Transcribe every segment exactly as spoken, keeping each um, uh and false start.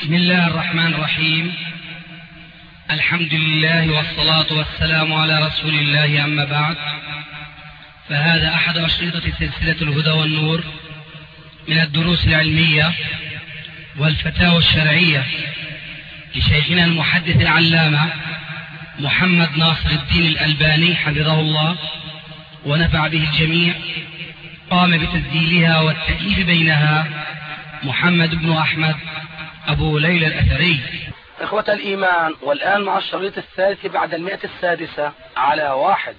بسم الله الرحمن الرحيم. الحمد لله والصلاة والسلام على رسول الله، أما بعد، فهذا أحد أشرطة سلسلة الهدى والنور من الدروس العلمية والفتاوى الشرعية لشيخنا المحدث العلامة محمد ناصر الدين الألباني حفظه الله ونفع به الجميع. قام بتسجيلها والتأليف بينها محمد بن أحمد أبو ليلى الأثري. إخوة الإيمان، والآن مع الشريط الثالث بعد المئة السادسة على واحد.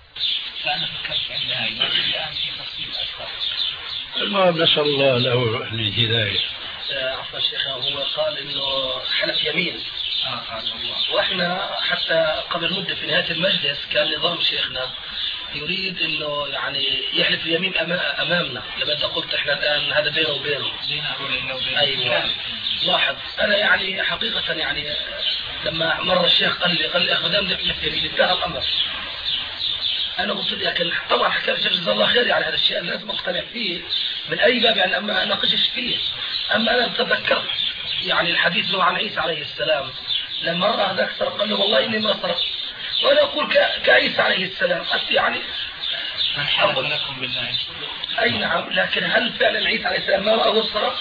المهم نسأل الله له الهداية. عفوا الشيخ، هو قال إنه حلف يمين، وإحنا حتى قبل مدة في نهاية المجلس كان نظام شيخنا يريد انه يعني يحلف اليمين امامنا. لما انت قلت احنا الان هذا بينه وبينه. ايوه، لاحظ انا يعني حقيقه يعني لما مر الشيخ قال لي قال لي اخو دام نحلف يمين انتهى الامر. انا قلت لكن طبعا حكى الشيخ جزاه الله خير يعني هذا الشيء انا لازم اقتنع فيه من اي باب، يعني اما اناقشش فيه. اما انا تذكرت يعني الحديث له عن عيسى عليه السلام لما راى ذاك سرق قال له والله اني ما سرقت، وأنا أقول كعيسى عليه السلام يعني حرب لكم بالله. أي نعم، لكن هل فعلا عيسى عليه السلام ما رأه السرق؟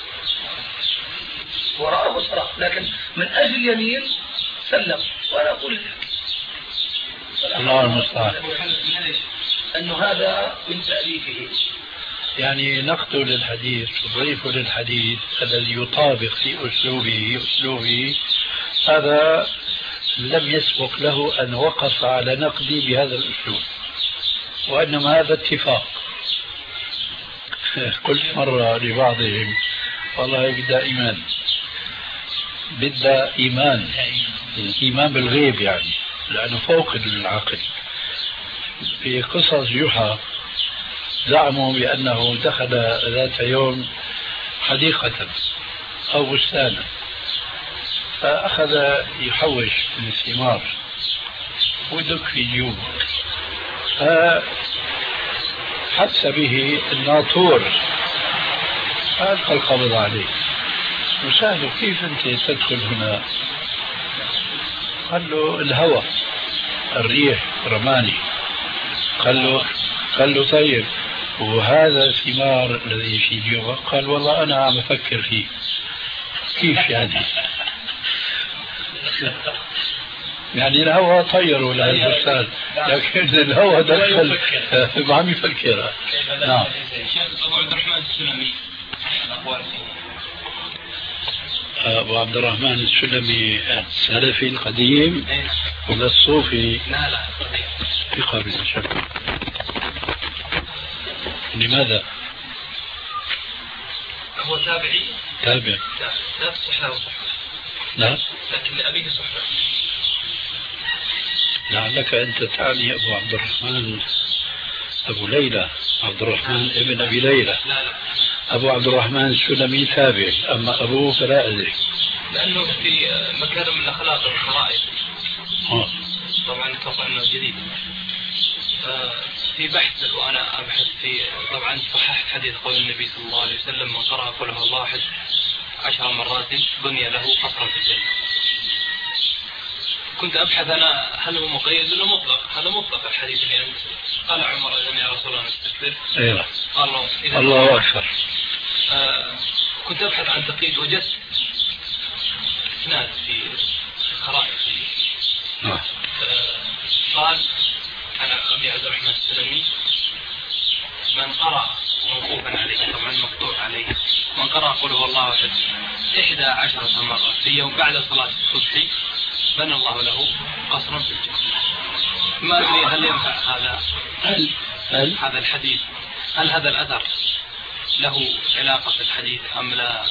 ورأه السرق، لكن من أجل يمين سلم. وأنا أقول الله المستعان أنه هذا من تأليفه، يعني نقد للحديث وضيف للحديث الذي يطابق في أسلوبه أسلوبه هذا لم يسبق له أن وقف على نقدي بهذا الأسلوب، وإنما هذا اتفاق. قلت مرة لبعضهم والله بدأ إيمان بدأ إيمان إيمان بالغيب، يعني لأنه فوق العقل. في قصص جحا زعموا بأنه دخل ذات يوم حديقة أو بستانا فأخذ يحوش من الثمار ودك في جيوبه، فحس به الناطور فألقى القبض عليه وسأله كيف أنت تدخل هنا؟ قال له الهوى الريح رماني. قال له قال له طيب وهذا الثمار الذي في جيوبه؟ قال والله أنا عم أفكر فيه. كيف يعني؟ يعني الهوى طيروا للبستان لكن الهوى دخل عم يفكر. نعم. أبو عبد الرحمن السلمي أبو عبد الرحمن السلمي السلفي القديم ولا الصوفي؟ لا لا في قابل الشك. لماذا؟ هو تابعي تابع لا تصح له صحبة، لا لكن لأبيه صحبة. لعلك أنت تعني أبو عبد الرحمن أبو ليلى عبد الرحمن ابن أبي ليلى. لا لا أبو عبد الرحمن السلمي تابع، أما أبوه فلا أدري. لأنه في مكارم الأخلاق والخرائط. آه. طبعا أتوقع أنه جديد. في بحث وأنا أبحث في طبعا صححت حديث قول النبي صلى الله عليه وسلم من قرأ قل هو الله أحد عشر مرات بني له قصرا في الجنة. كنت أبحث أنا هل هو مقيد ولا مطلق؟ هذا مطلق الحديث اللي أنت قال عمر إذن يا رسول الله نستكبر. أيوة. قال الله إذا الله أكبر. آه كنت أبحث عن تقييد وجدت إسناد في خرائط. آه. آه قال أنا أبي عبد الرحمن السلمي من قرأ موقوفا عليه طبعا مقطوع عليه من قرأ قل هو الله أحد إحدى عشرة مرة في يوم بعد صلاة الصبح بنى الله له قصرا في الجنة. ما أدري هل ينفع هذا هل هل هذا الحديث، هل هذا الأثر له علاقة في الحديث أم لا؟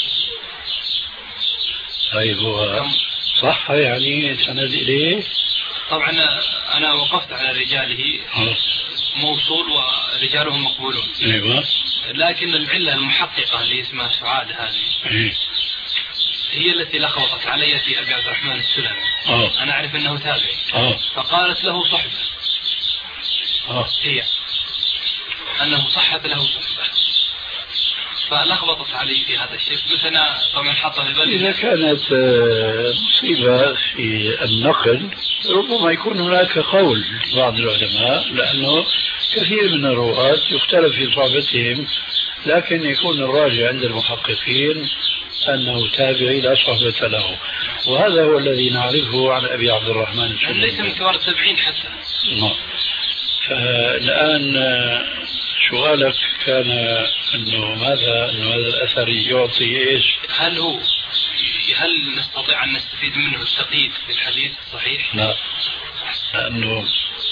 طيب هو صح يعني سند إليه؟ طبعا أنا وقفت على رجاله موصول ورجاله مقبولون. أيوة. لكن العلة المحققة اللي اسمها سعاد هذه هي التي لخبطت علي في أبي عبد الرحمن السلمي. أوه. أنا أعرف أنه تابعي. أوه. فقالت له صحبة. أوه. هي أنه صحت له صحبة. فلخبطت علي في هذا الشيء، بس أنا طبعا حاطة في بالي. إذا كانت مصيبة في النقل ربما يكون هناك قول بعض العلماء، لأنه كثير من الرواة يختلف في صحبتهم، لكن يكون الراجع عند المحققين أنه تابعي لا صحبة له، وهذا هو الذي نعرفه عن أبي عبد الرحمن السلمي. ليس من كبار التابعين حتى. نعم. فالآن سؤالك كان أنه ماذا أنه هذا الأثر يعطي إيش؟ هل هو هل نستطيع أن نستفيد منه التقييد في الحديث صحيح؟ لا، لأنه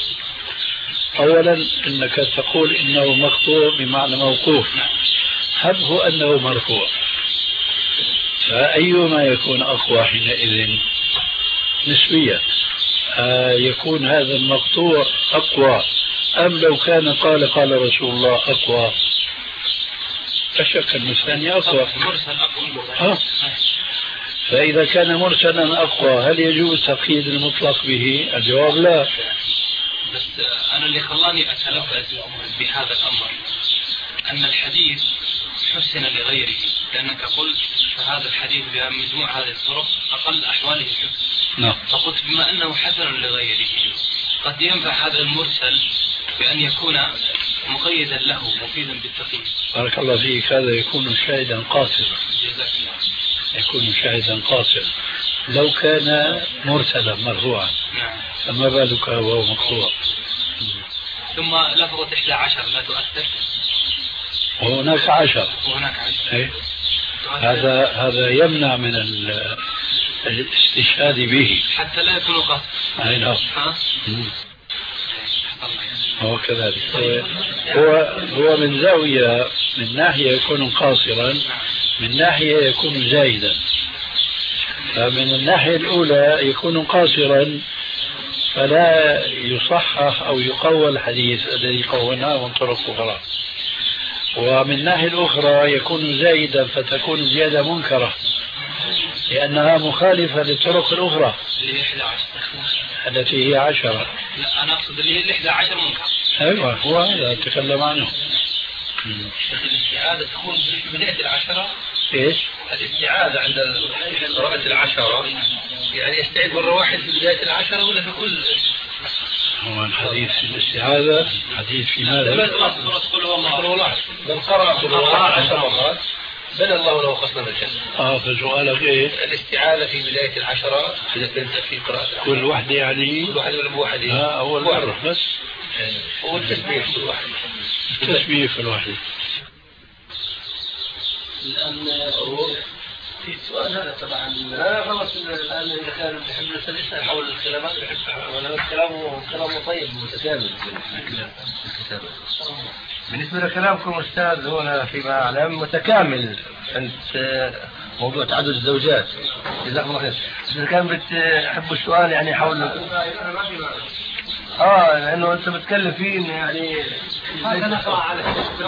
أولا أنك تقول إنه مقطوع بمعنى موقوف، هل هو أنه مرفوع؟ فأيما يكون أقوى حينئذ نسبيا؟ آه يكون هذا المقطوع أقوى أم لو كان قال قال رسول الله أقوى؟ لا شك أن الثاني أقوى. ها؟ فإذا كان مرسلا أقوى هل يجوز تقييد المطلق به؟ الجواب لا. بس أنا اللي خلاني أتلفت بهذا الأمر أن الحديث حسن لغيره، لأنك قلت فهذا الحديث بمجموع هذه الطرق أقل أحواله حسن. نعم. فقلت بما أنه حسن لغيره قد ينفع هذا المرسل بأن يكون مقيدا له مفيدا بالتقييد. بارك الله فيك، هذا يكون شاهدا قاصرا. يكون شاهدا قاصرا لو كان مرسلا مرفوعا. نعم. فما بالك وهو مقطوع. ثم لفظة إحدى عشر لا تؤثر. وهناك عشر. وهناك عشر. إيه؟ هذا هذا يمنع من الاستشهاد به حتى لا يكون قصد. أي نعم. ها؟ هو كذلك. هو هو من زاوية، من ناحية يكون قاصرا، من ناحية يكون زايدا. فمن الناحية الأولى يكون قاصرا فلا يصحح أو يقوى الحديث الذي قوناه من طرق أخرى، ومن الناحية الأخرى يكون زايدا فتكون زيادة منكرة لأنها مخالفة للطرق الأخرى التي هي عشرة. لا أنا أقصد اللي هي الإحدى عشر منكر. أيوة هو هذا أتكلم عنه. الاستعادة تكون بداية العشرة. إيش؟ الاستعادة عند قراءة العشرة يعني يستعيد مرة واحدة في بداية العشرة ولا في كل؟ هو الحديث في الاستعاذة حديث في ماذا؟ من قرأ القرآن عشر مرات بنى الله له خصما الجنة. اه فسؤالك ايه؟ الاستعاذة في بداية العشرة إذا كنت في قراءة العشرة. كل واحدة يعني؟ كل واحدة ولا بواحدة؟ اه أول مرة بس. والتسبيح كل واحدة. التسبيح كل واحدة. الآن في السؤال هذا طبعا لا خلاص الآن إذا كان بحب نسأل حول الكلامات بحب ولا كلامه كلامه طيب متكامل. بالنسبة لكلامكم أستاذ هنا فيما أعلم متكامل أنت موضوع تعدد الزوجات. جزاكم الله خير. إذا كان بتحب السؤال يعني حول اه لانه انت بتكلم فيه انه يعني هذا نقرا على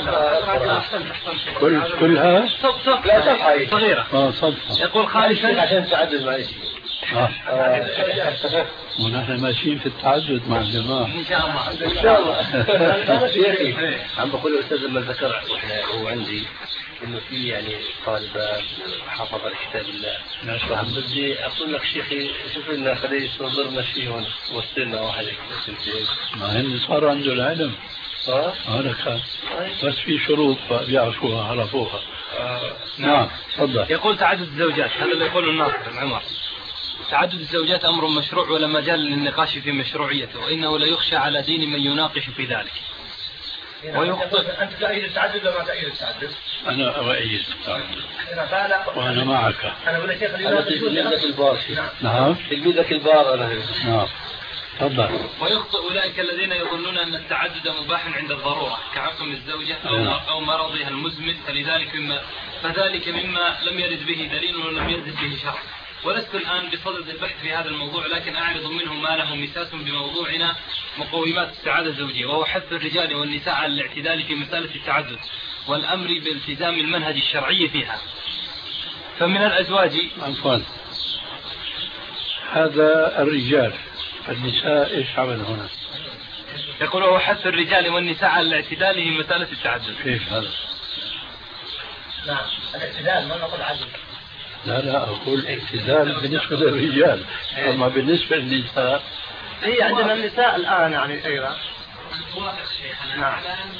كل كلها صف صف لا صفحه صغيره اه صفحه. يقول خالصا عشان تعدد معي اه ونحن ماشيين في التعدد مع الجماعه ان شاء الله ان شاء الله. شيخي عم بقول الاستاذ لما ذكر واحنا هو عندي انه في يعني طالبه حافظه لكتاب الله. نعم. بدي اقول لك شيخي شوف لنا خليه يصدرنا فيهم وصلنا واحد سنتين. ما هن صار عنده العلم. اه هذا كان بس في شروط بيعرفوها عرفوها. آه. نعم تفضل. يقول تعدد الزوجات هذا اللي يقوله الناصر بن عمر. تعدد الزوجات امر مشروع ولا مجال للنقاش في مشروعيته، وانه لا يخشى على دين من يناقش في ذلك. ويقول أنت تأيد التعدد ولا ما تأيد التعدد؟ أنا أؤيد التعدد وأنا معك. أنا أقول لك شيخ أنا تلميذك البار. نعم تلميذك البار أنا. نعم تفضل. ويخطئ أولئك الذين يظنون أن التعدد مباح عند الضرورة كعقم الزوجة أو أو مرضها المزمن، فلذلك مما فذلك مما لم يرد به دليل ولم يرد به شرع. ولست الآن بصدد البحث في هذا الموضوع، لكن أعرض منه ما له مساس بموضوعنا مقومات السعادة الزوجية، وهو حث الرجال والنساء على الاعتدال في مسألة التعدد والأمر بالتزام المنهج الشرعي فيها. فمن الأزواج عفوا هذا الرجال، النساء إيش عمل هنا؟ يقول هو حث الرجال والنساء على الاعتدال في مسألة التعدد. كيف هذا؟ نعم الاعتدال ما نقول عدل. لا لا أقول اعتدال بالنسبة للرجال، أما بالنسبة للنساء هي عندنا النساء الآن يعني أيضا نعم.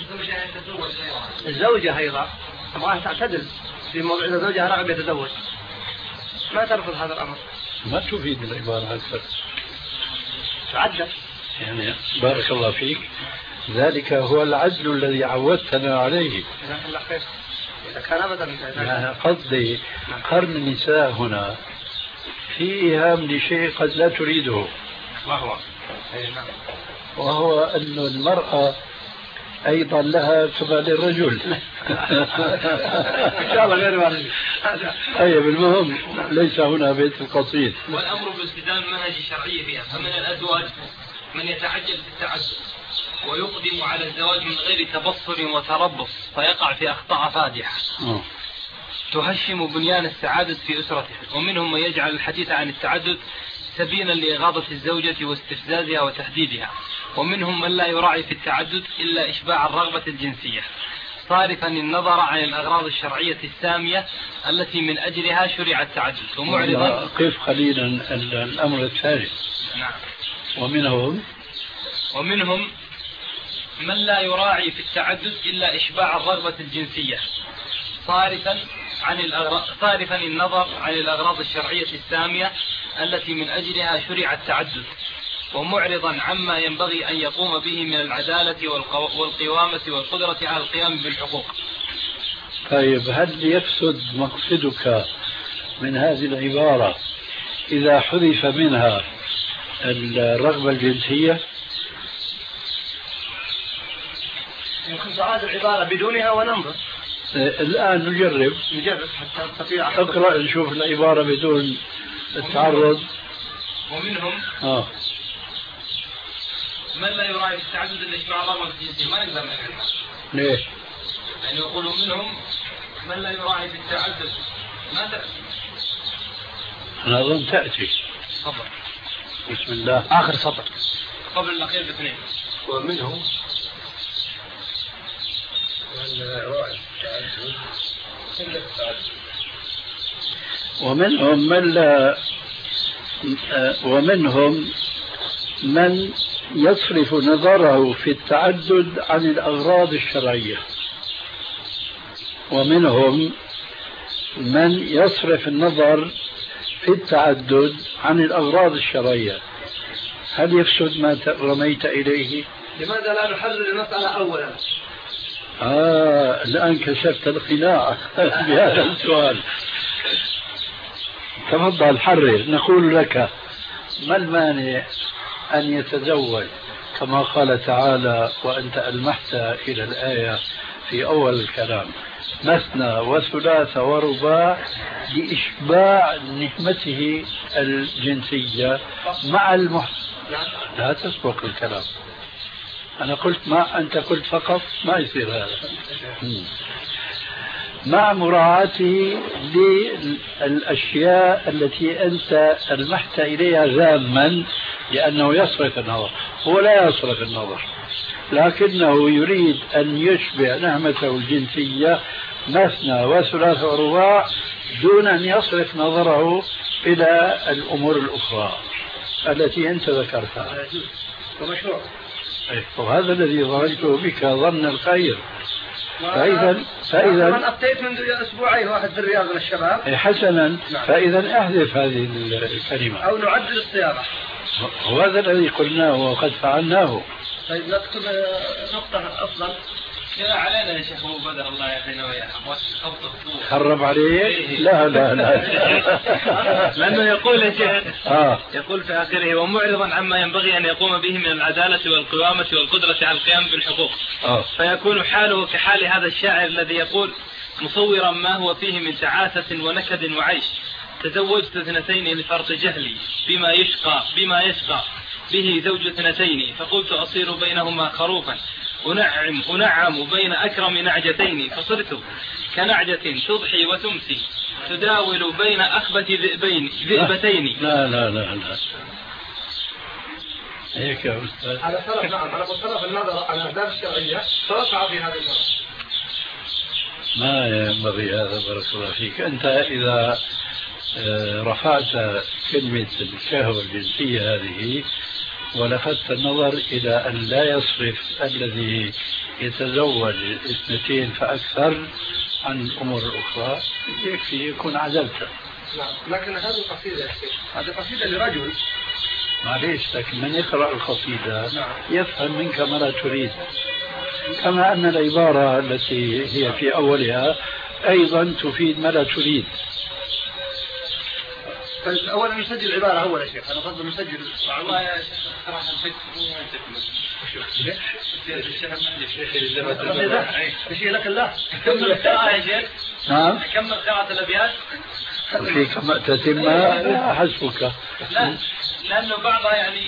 الزوجة أيضا تبغاها تعتدل في موضوع إذا زوجها راغب يتزوج ما ترفض هذا الأمر. ما تفيد العبارة أكثر تعدل يعني. بارك الله فيك، ذلك هو العدل الذي عودتنا عليه. جزاك الله خير. إذا كان أبدا يعني قصدي قرن النساء هنا في إيهام لشيء قد لا تريده، وهو وهو أن المرأة أيضا لها كما للرجل. إن شاء الله غير والد. أي بالمهم ليس هنا بيت القصيد. والأمر بالتزام منهج الشرعية فيها. فمن الأزواج من يتعجل في التعدد ويقدم على الزواج من غير تبصر وتربص فيقع في أخطاء فادحة تهشم بنيان السعادة في أسرته. ومنهم من يجعل الحديث عن التعدد سبيلا لإغاظة الزوجة واستفزازها وتهديدها. ومنهم من لا يراعي في التعدد إلا إشباع الرغبة الجنسية صارفا النظر عن الأغراض الشرعية السامية التي من أجلها شرع التعدد ومعرضا. قف قليلا الأمر الثالث. نعم. ومنهم ومنهم من لا يراعي في التعدد إلا إشباع الرغبة الجنسية صارفا عن الأغراض صارفا النظر عن الأغراض الشرعية السامية التي من أجلها شرع التعدد ومعرضا عما ينبغي أن يقوم به من العدالة والقوامة والقدرة على القيام بالحقوق. طيب هل يفسد مقصدك من هذه العبارة إذا حذف منها الرغبة الجنسية؟ يمكن تعاد العبارة بدونها وننظر. الآن نجرب نجرب حتى نستطيع. اقرأ نشوف العبارة بدون التعرض. ومنهم آه. من لا يراعي في التعدد إلا إشباع الرغبة الجنسية. ما نقدر نحلها. ليه؟ يعني يقولوا منهم من لا يراعي في التعدد ما تأتي. أنا أظن تأتي. تفضل. بسم الله. آخر سطر قبل الأخير باثنين. ومنهم من لا يراعي في التعدد إلا التعدد ومنهم من لا ومنهم من يصرف نظره في التعدد عن الأغراض الشرعية. ومنهم من يصرف النظر في التعدد عن الأغراض الشرعية. هل يفسد ما رميت إليه؟ لماذا لا نحرر المسألة أولا؟ آه الآن كشفت القناع بهذا السؤال. تفضل حرر. نقول لك ما المانع أن يتزوج كما قال تعالى وأنت ألمحت إلى الآية في أول الكلام مثنى وثلاث ورباع لإشباع نهمته الجنسية مع المح... لا تسبق الكلام. أنا قلت ما أنت قلت فقط ما يصير هذا. مع مراعاته للأشياء التي أنت ألمحت إليها ذاما لأنه يصرف النظر. هو لا يصرف النظر لكنه يريد أن يشبع نعمته الجنسية مثنى وثلاث ورباع دون أن يصرف نظره إلى الأمور الأخرى التي أنت ذكرتها. ومشروع. وهذا الذي ظننته بك ظن الخير. فإذا فإذا من أفتيت منذ أسبوعين واحد في الرياض من الشباب. حسنا. فإذا احذف هذه الكلمة أو نعدل الصياغة. وهذا الذي قلناه وقد فعلناه. طيب نكتب نقطة أفضل. لا علينا يا شيخ أبو بدر الله يحيينا وياك. خرب عليه؟ لا لا لا. لأنه يقول يا شيخ آه. يقول في آخره ومعرضا عما ينبغي أن يقوم به من العدالة والقوامة والقدرة على القيام بالحقوق. آه. فيكون حاله كحال هذا الشاعر الذي يقول مصورا ما هو فيه من تعاسة ونكد وعيش تزوجت اثنتين لفرط جهلي بما يشقى بما يشقى به زوج اثنتين فقلت أصير بينهما خروفا أنعم أنعم بين أكرم نعجتين فصرت كنعجة تضحي وتمسي تداول بين أخبث ذئبين ذئبتين. لا لا لا لا هيك يا أستاذ. على صرف نعم على صرف النظر عن الأهداف الشرعية توقع في هذا النظر. ما ينبغي هذا. بارك الله فيك. أنت إذا رفعت كلمة الشهوة الجنسية هذه ولفت النظر إلى أن لا يصرف الذي يتزوج اثنتين فأكثر عن الأمور الأخرى يكفي يكون عزلته. نعم، لكن هذه القصيدة هذه قصيدة لرجل. معليش، لكن من يقرأ القصيدة يفهم منك ما لا تريد، كما أن العبارة التي هي في أولها أيضا تفيد ما لا تريد. أولا نسجل العبارة أول يا شيخ. أنا أفضل نسجل. والله يا شيخ صراحة نسجل مو شيء لك الله. كمل القراءة يا شيخ. نعم. كمل قراءة الأبيات. وفيك ما تتم حسبك. لا، لأنه بعضها يعني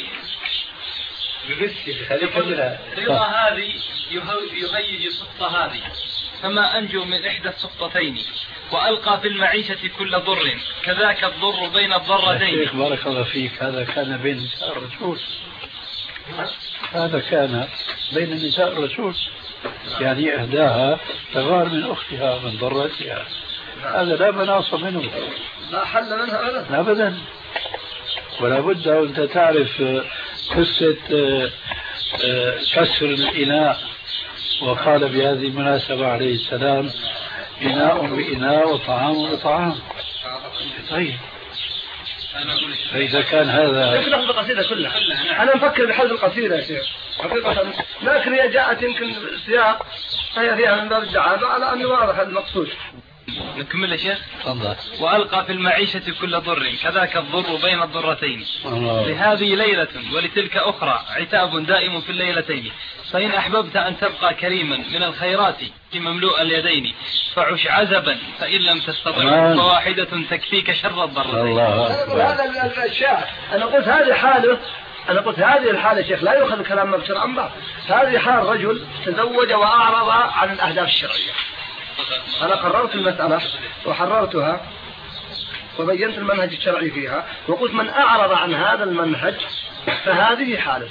رضا هذه يهيج السقطة هذه، فما أنجو من إحدى السقطتين وألقى في المعيشة كل ضر، كذاك الضر بين الضرتين. بارك الله فيك. هذا كان بين نساء الرسول، هذا كان بين نساء الرسول، يعني إهداها تغار من أختها من ضرتها. هذا لا مناص منه، لا حل منها أبدا أبدا. ولا بد أنت تعرف قصة كسر الإناء، وقال بهذه المناسبة عليه السلام: إناء بإناء وطعام بطعام. طيب فإذا كان هذا نحن القصيدة كلها. أنا مفكر بحذف القصيدة يا شيخ حقيقة، لكن هي جاءت يمكن سياق فهي فيها من باب الدعابة على أنه واضح المقصود. نكمل يا شيخ. تفضل. وألقى في المعيشة كل ضر، كذاك الضر بين الضرتين. الله. لهذه ليلة ولتلك أخرى، عتاب دائم في الليلتين. فإن أحببت أن تبقى كريما من الخيرات مملوء اليدين، فعش عزبا فإن لم تستطع، فواحدة تكفيك شر الضرتين. هذا الشاعر. أنا قلت هذه حاله أنا قلت هذه الحالة شيخ لا يؤخذ كلام مبشر عن بعض. هذه حال رجل تزوج وأعرض عن الأهداف الشرعية. أنا قررت المسألة وحررتها وبينت المنهج الشرعي فيها، وقلت من أعرض عن هذا المنهج فهذه حالة.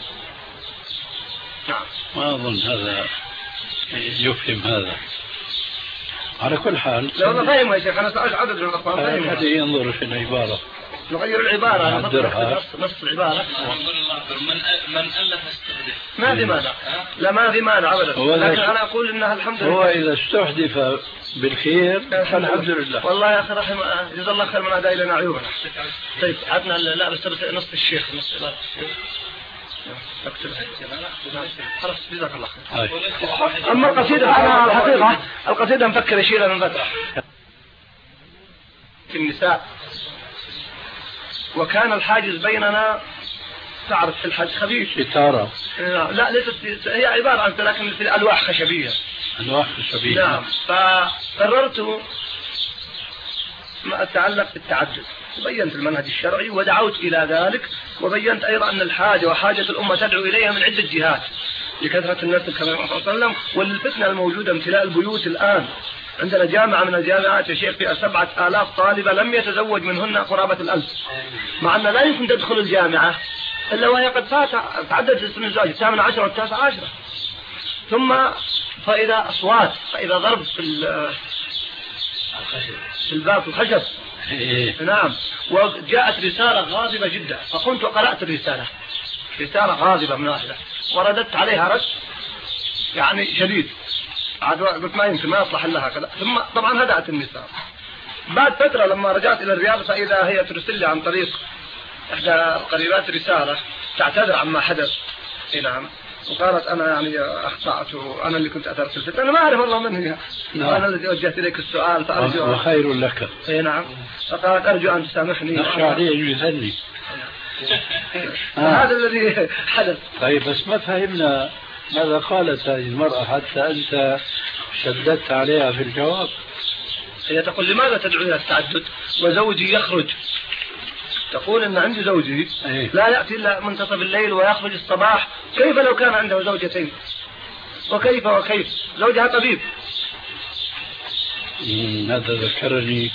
نعم. ما أظن هذا يفهم هذا. على كل حال لو أنا فاهم يا شيخ. أنا سألت عدد من الأخوان فاهم. هذا ينظر في العبارة، نغير العبارة، نعدلها نص العبارة. من من ألف استهدف ما في مانع، لا ما في مانع أبدا، لكن أنا أقول إنها الحمد لله. هو إذا استحدث بالخير فالحمد لله. والله يا أخي رحم جزا الله خير من أداء لنا عيوبنا. طيب عدنا لا بس نص الشيخ نص العبارة. خلاص جزاك الله خير. أما القصيدة أنا الحقيقة القصيدة مفكر يشيلها من فترة في النساء، وكان الحاجز بيننا تعرف في الحج خفيف ستارة. لا ليست، هي عبارة عن لكن في ألواح خشبية. ألواح خشبية. نعم. فقررت ما أتعلق بالتعدد، وبينت المنهج الشرعي ودعوت إلى ذلك، وبينت أيضا أن الحاجة وحاجة الأمة تدعو إليها من عدة جهات لكثرة الناس كما صلى الله عليه وسلم، والفتنة الموجودة امتلاء البيوت الآن. عندنا جامعة من الجامعات يا شيخ فيها سبعة آلاف طالبة لم يتزوج منهن قرابة الألف، مع أن لا يمكن تدخل الجامعة إلا وهي قد فات تعدد سن الزواج الثامنة عشرة والتاسعة عشرة. ثم فإذا أصوات، فإذا ضرب في في الباب الخشب. نعم. وجاءت رسالة غاضبة جدا، فقمت وقرأت الرسالة، رسالة غاضبة من واحدة، ورددت عليها رد يعني شديد. قلت ما يمكن ما يصلح لها كذا. ثم طبعا هدأت النساء. بعد فترة لما رجعت إلى الرياض فإذا هي ترسل لي عن طريق إحدى القريبات رسالة تعتذر عما حدث. نعم. وقالت أنا يعني أخطأت وأنا اللي كنت أثرت الفتنة. أنا ما أعرف والله من هي. نعم. وأنا الذي وجهت إليك السؤال فأرجو. وخير لك. إيه نعم. فقالت أرجو أن تسامحني. نخشى عليه يذلني. هذا الذي حدث. طيب بس ما فهمنا ماذا قالت هذه المرأة حتى أنت شددت عليها في الجواب. هي تقول لماذا تدعو إلى التعدد وزوجي يخرج؟ تقول إن عندي زوجي أيه. لا يأتي إلا منتصف الليل ويخرج الصباح، كيف لو كان عنده زوجتين؟ وكيف وكيف زوجها طبيب. هذا ذكرني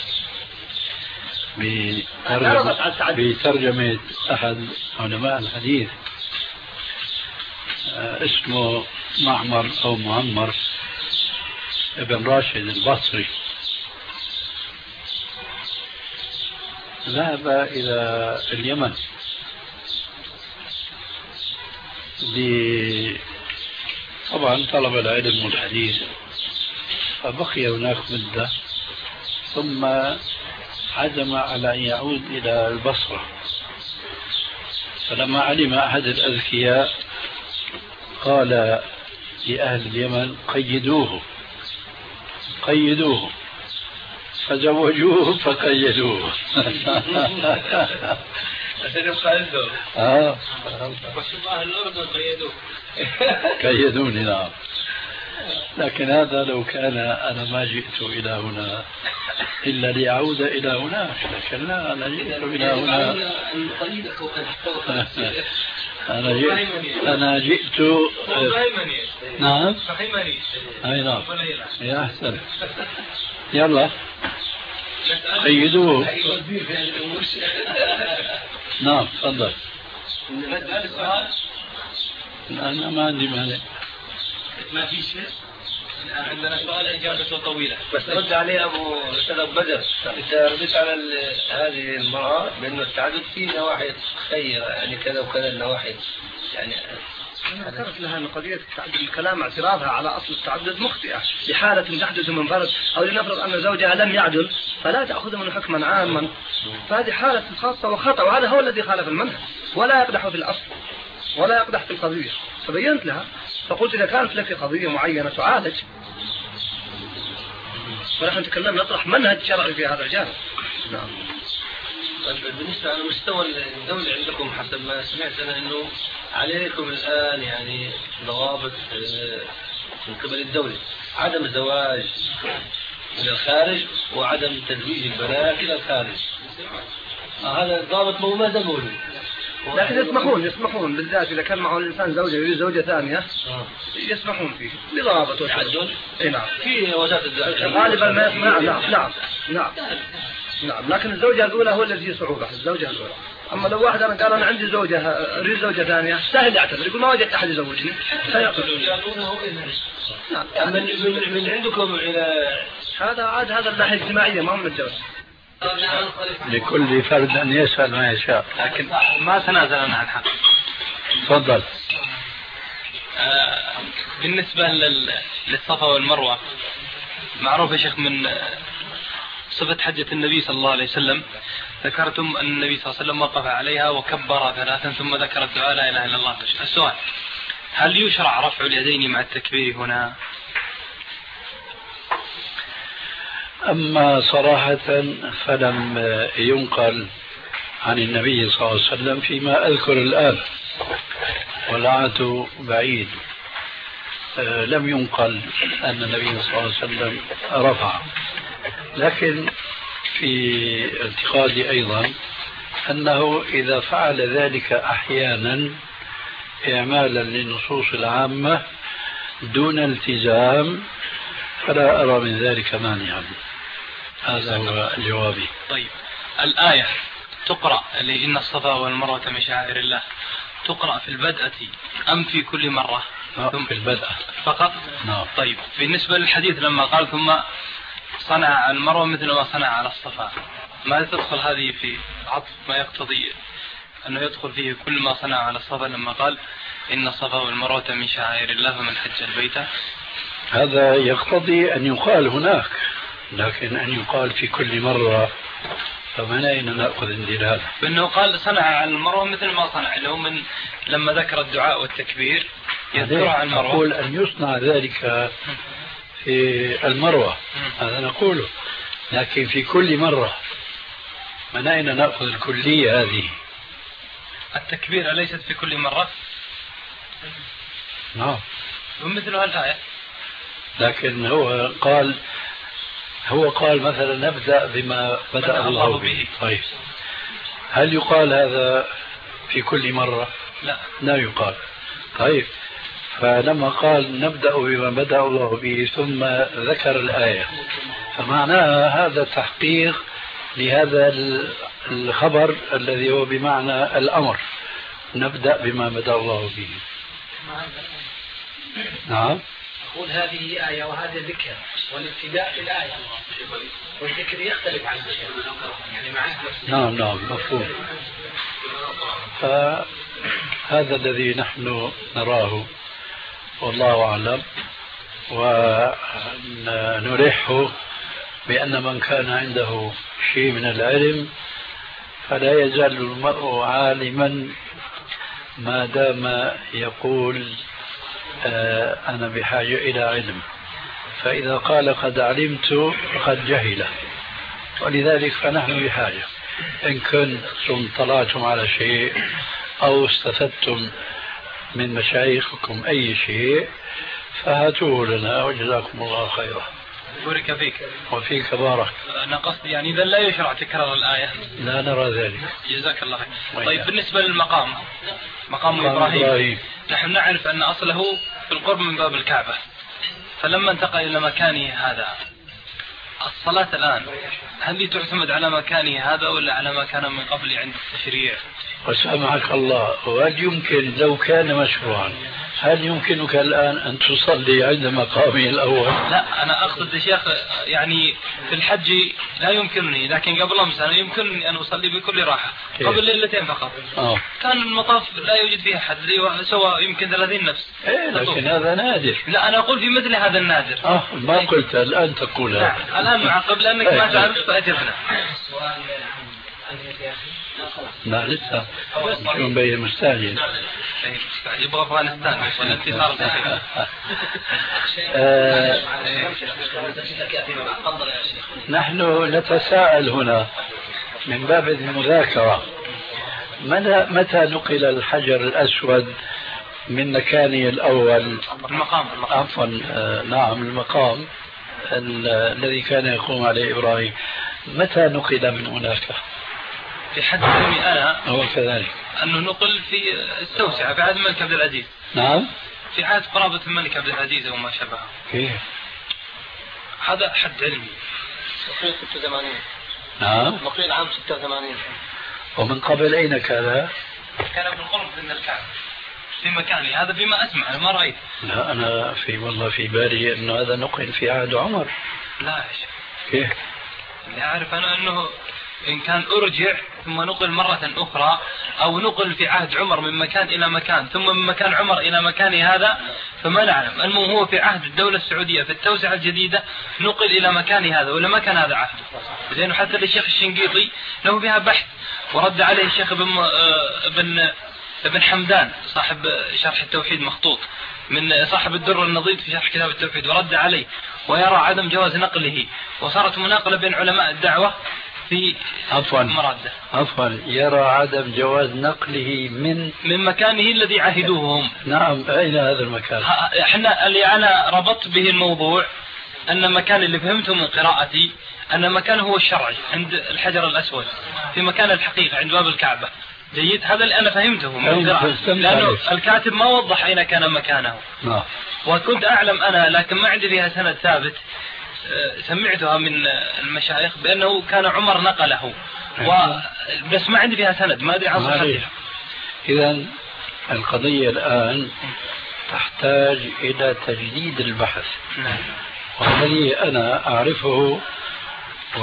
بترجمة, بترجمة أحد علماء الحديث اسمه معمر أو معمر، ابن راشد البصري ذهب إلى اليمن طبعا طلب العلم والحديث، فبقي هناك مدة ثم عزم على أن يعود إلى البصرة. فلما علم أحد الأذكياء قال لأهل اليمن قيدوه قيدوه فزوجوه فقيدوه. عشان يبقى عنده. اه وشوف أهل الأردن قيدوه. قيدوني نعم. لكن هذا لو كان أنا ما جئت إلى هنا إلا لأعود إلى هناك، لكن لا، أنا جئت إلى هنا. أنا جئت أنا جئت نعم فهمني. أي نعم يا أحسن. يلا قيدوه. نعم تفضل. أنا ما عندي مانع. ما في شيء. عندنا سؤال إجابته طويلة بس رد عليه أبو أستاذ أبو بدر. أنت رديت على هذه المرأة بأنه التعدد فيه نواحي خيرة، يعني كذا وكذا النواحي، يعني أنا اعترف لها أن قضية التعدد الكلام اعتراضها على أصل التعدد مخطئة. بحالة تحدث من فرد أو لنفرض أن زوجها لم يعدل فلا تأخذ منه حكما عاما، فهذه حالة خاصة وخطأ، وهذا هو الذي خالف المنهج ولا يقدح في الأصل ولا يقدح في القضية. فبينت لها فقلت إذا كانت لك قضية معينة تعالج، ونحن نتكلم نطرح منهج شرعي في هذا الجانب. نعم. بالنسبة على مستوى الدولة عندكم حسب ما سمعت أنا أنه عليكم الآن يعني ضوابط من قبل الدولة، عدم الزواج من الخارج وعدم تزويج البنات إلى الخارج. هذا الضابط مو ما زال موجود، لكن يسمحون يسمحون بالذات إذا كان معه الإنسان زوجة يريد زوجة ثانية يسمحون فيه بضابط وتعدل. إيه نعم. في وزارة الداخلية غالبا ما يسمع. نعم نعم نعم نعم. لكن الزوجة الأولى هو الذي صعوبة، الزوجة الأولى. أما لو واحد أنا قال أنا عندي زوجة أريد زوجة ثانية سهل يعتذر يقول ما وجدت أحد يزوجني سيقبلون. نعم. من من من عندكم إلى هذا عاد هذا الناحية الاجتماعية ما هو من الدولة. لكل فرد أن يسأل ما يشاء، لكن ما تنازلنا عن حق. تفضل. آه بالنسبة للصفا والمروة، معروف يا شيخ من صفة حجة النبي صلى الله عليه وسلم ذكرتم أن النبي صلى الله عليه وسلم وقف عليها وكبر ثلاثا ثم ذكر الدعاء لا إله إلا الله. السؤال: هل يشرع رفع اليدين مع التكبير هنا؟ أما صراحة فلم ينقل عن النبي صلى الله عليه وسلم فيما أذكر الآن، والعهد بعيد، لم ينقل أن النبي صلى الله عليه وسلم رفع. لكن في اعتقادي أيضا أنه إذا فعل ذلك أحيانا إعمالا للنصوص العامة دون التزام فلا أرى من ذلك مانعا. هذا هو جوابي. طيب، الآية تقرأ اللي إن الصفا والمروة من شعائر الله تقرأ في البدءة أم في كل مرة؟ ثم في البدء فقط؟ نعم. طيب، بالنسبة للحديث لما قال ثم صنع المروة مثل ما صنع على الصفا، ما تدخل هذه في عطف ما يقتضي أنه يدخل فيه كل ما صنع على الصفا لما قال إن الصفا والمروة من شعائر الله فمن حج البيت؟ هذا يقتضي أن يقال هناك، لكن أن يقال في كل مرة فمن أين نأخذ الدلالة؟ بأنه قال صنع على المروة مثل ما صنع، اللي هو من لما ذكر الدعاء والتكبير يذكر على المروة. نقول أن يصنع ذلك في المروة، هذا نقوله، لكن في كل مرة من أين نأخذ الكلية هذه؟ التكبير أليست في كل مرة؟ نعم. ومثل هالآية. لكن هو قال هو قال مثلا نبدأ بما بدأ الله به. طيب، هل يقال هذا في كل مرة؟ لا، لا يقال. طيب، فلما قال نبدأ بما بدأ الله به ثم ذكر الآية فمعناها هذا تحقيق لهذا الخبر الذي هو بمعنى الأمر، نبدأ بما بدأ الله به. نعم. يقول هذه آية وهذا ذكر، والابتداء في الآية والذكر يختلف عن الذكر يعني معه. نعم نعم مفهوم. فهذا الذي نحن نراه والله أعلم، ونرحه بأن من كان عنده شيء من العلم فلا يزال المرء عالما ما دام يقول آه أنا بحاجة إلى علم، فإذا قال قد علمت فقد جهل، ولذلك فنحن بحاجة. إن كنتم طلعتم على شيء أو استفدتم من مشايخكم أي شيء فهاتوه لنا وجزاكم الله خيرا. بارك فيك. وفيك بارك. أنا قصدي يعني إذا لا يشرع تكرار الآية. لا نرى ذلك. جزاك الله خير. طيب بالنسبة للمقام مقام إبراهيم. إبراهيم نحن نعرف أن أصله في القرب من باب الكعبة، فلما انتقل إلى مكانه هذا الصلاة الآن هل تعتمد على مكانه هذا ولا على ما كان من قبل عند التشريع؟ وسامحك الله، وهل يمكن لو كان مشروعا هل يمكنك الآن أن تصلي عند مقامه الأول؟ لا أنا أقصد يا شيخ يعني في الحج لا يمكنني، لكن قبل أمس أنا يمكنني أن أصلي بكل راحة قبل ليلتين فقط. أوه. كان المطاف لا يوجد فيه أحد سوى يمكن ثلاثين نفس. إيه لكن هذا نادر. لا أنا أقول في مثل هذا النادر. آه ما قلت الآن تقول هذا. لا الآن معقب لأنك ما تعرف فأجبنا. لا لسه شو مبين مستعجل. يبغى أفغانستان والانتصار. نحن نتساءل هنا من باب المذاكرة، متى نقل الحجر الأسود من مكانه الأول؟ المقام. عفوا نعم المقام الذي كان يقوم عليه إبراهيم، متى نقل من هناك؟ في حد علمي أنا هو كذلك أنه نقل في التوسعة في عهد الملك عبد العزيز. نعم في عهد قرابة الملك عبد العزيز وما شابه. كيف؟ هذا حد علمي. مقيل ستة وثمانين. نعم مقيل عام ستة وثمانين. ومن قبل أين كان؟ كان بالقرب من الكعبة في مكاني هذا فيما أسمع أنا ما رأيت. لا أنا في والله في بالي أنه هذا نقل في عهد عمر. لا يا شيخ. كيف؟ اللي أعرف أنا أنه إن كان أرجع ثم نقل مرة أخرى أو نقل في عهد عمر من مكان إلى مكان ثم من مكان عمر إلى مكان هذا فما نعلم. المهم هو في عهد الدولة السعودية في التوسعة الجديدة نقل إلى مكان هذا ولا ما كان هذا عهده. زين حتى للشيخ الشنقيطي له فيها بحث ورد عليه الشيخ ابن ابن ابن حمدان صاحب شرح التوحيد مخطوط من صاحب الدر النضيد في شرح كتاب التوحيد ورد عليه ويرى عدم جواز نقله، وصارت مناقلة بين علماء الدعوة في عفوا مرادة. عفوا يرى عدم جواز نقله من من مكانه الذي عهدوه هم. نعم أين هذا المكان؟ احنا اللي أنا ربطت به الموضوع أن مكان اللي فهمته من قراءتي أن مكانه هو الشرعي عند الحجر الأسود في مكان الحقيقة عند باب الكعبة. جيد هذا اللي أنا فهمته من قراءتي لأنه الكاتب ما وضح أين كان مكانه. نعم. وكنت أعلم أنا لكن ما عندي فيها سند ثابت سمعتها من المشايخ بأنه كان عمر نقله و... بس ما عندي فيها سند ما أدري عن صحتها. إذا القضية الآن تحتاج إلى تجديد البحث. نعم. والذي أنا أعرفه و...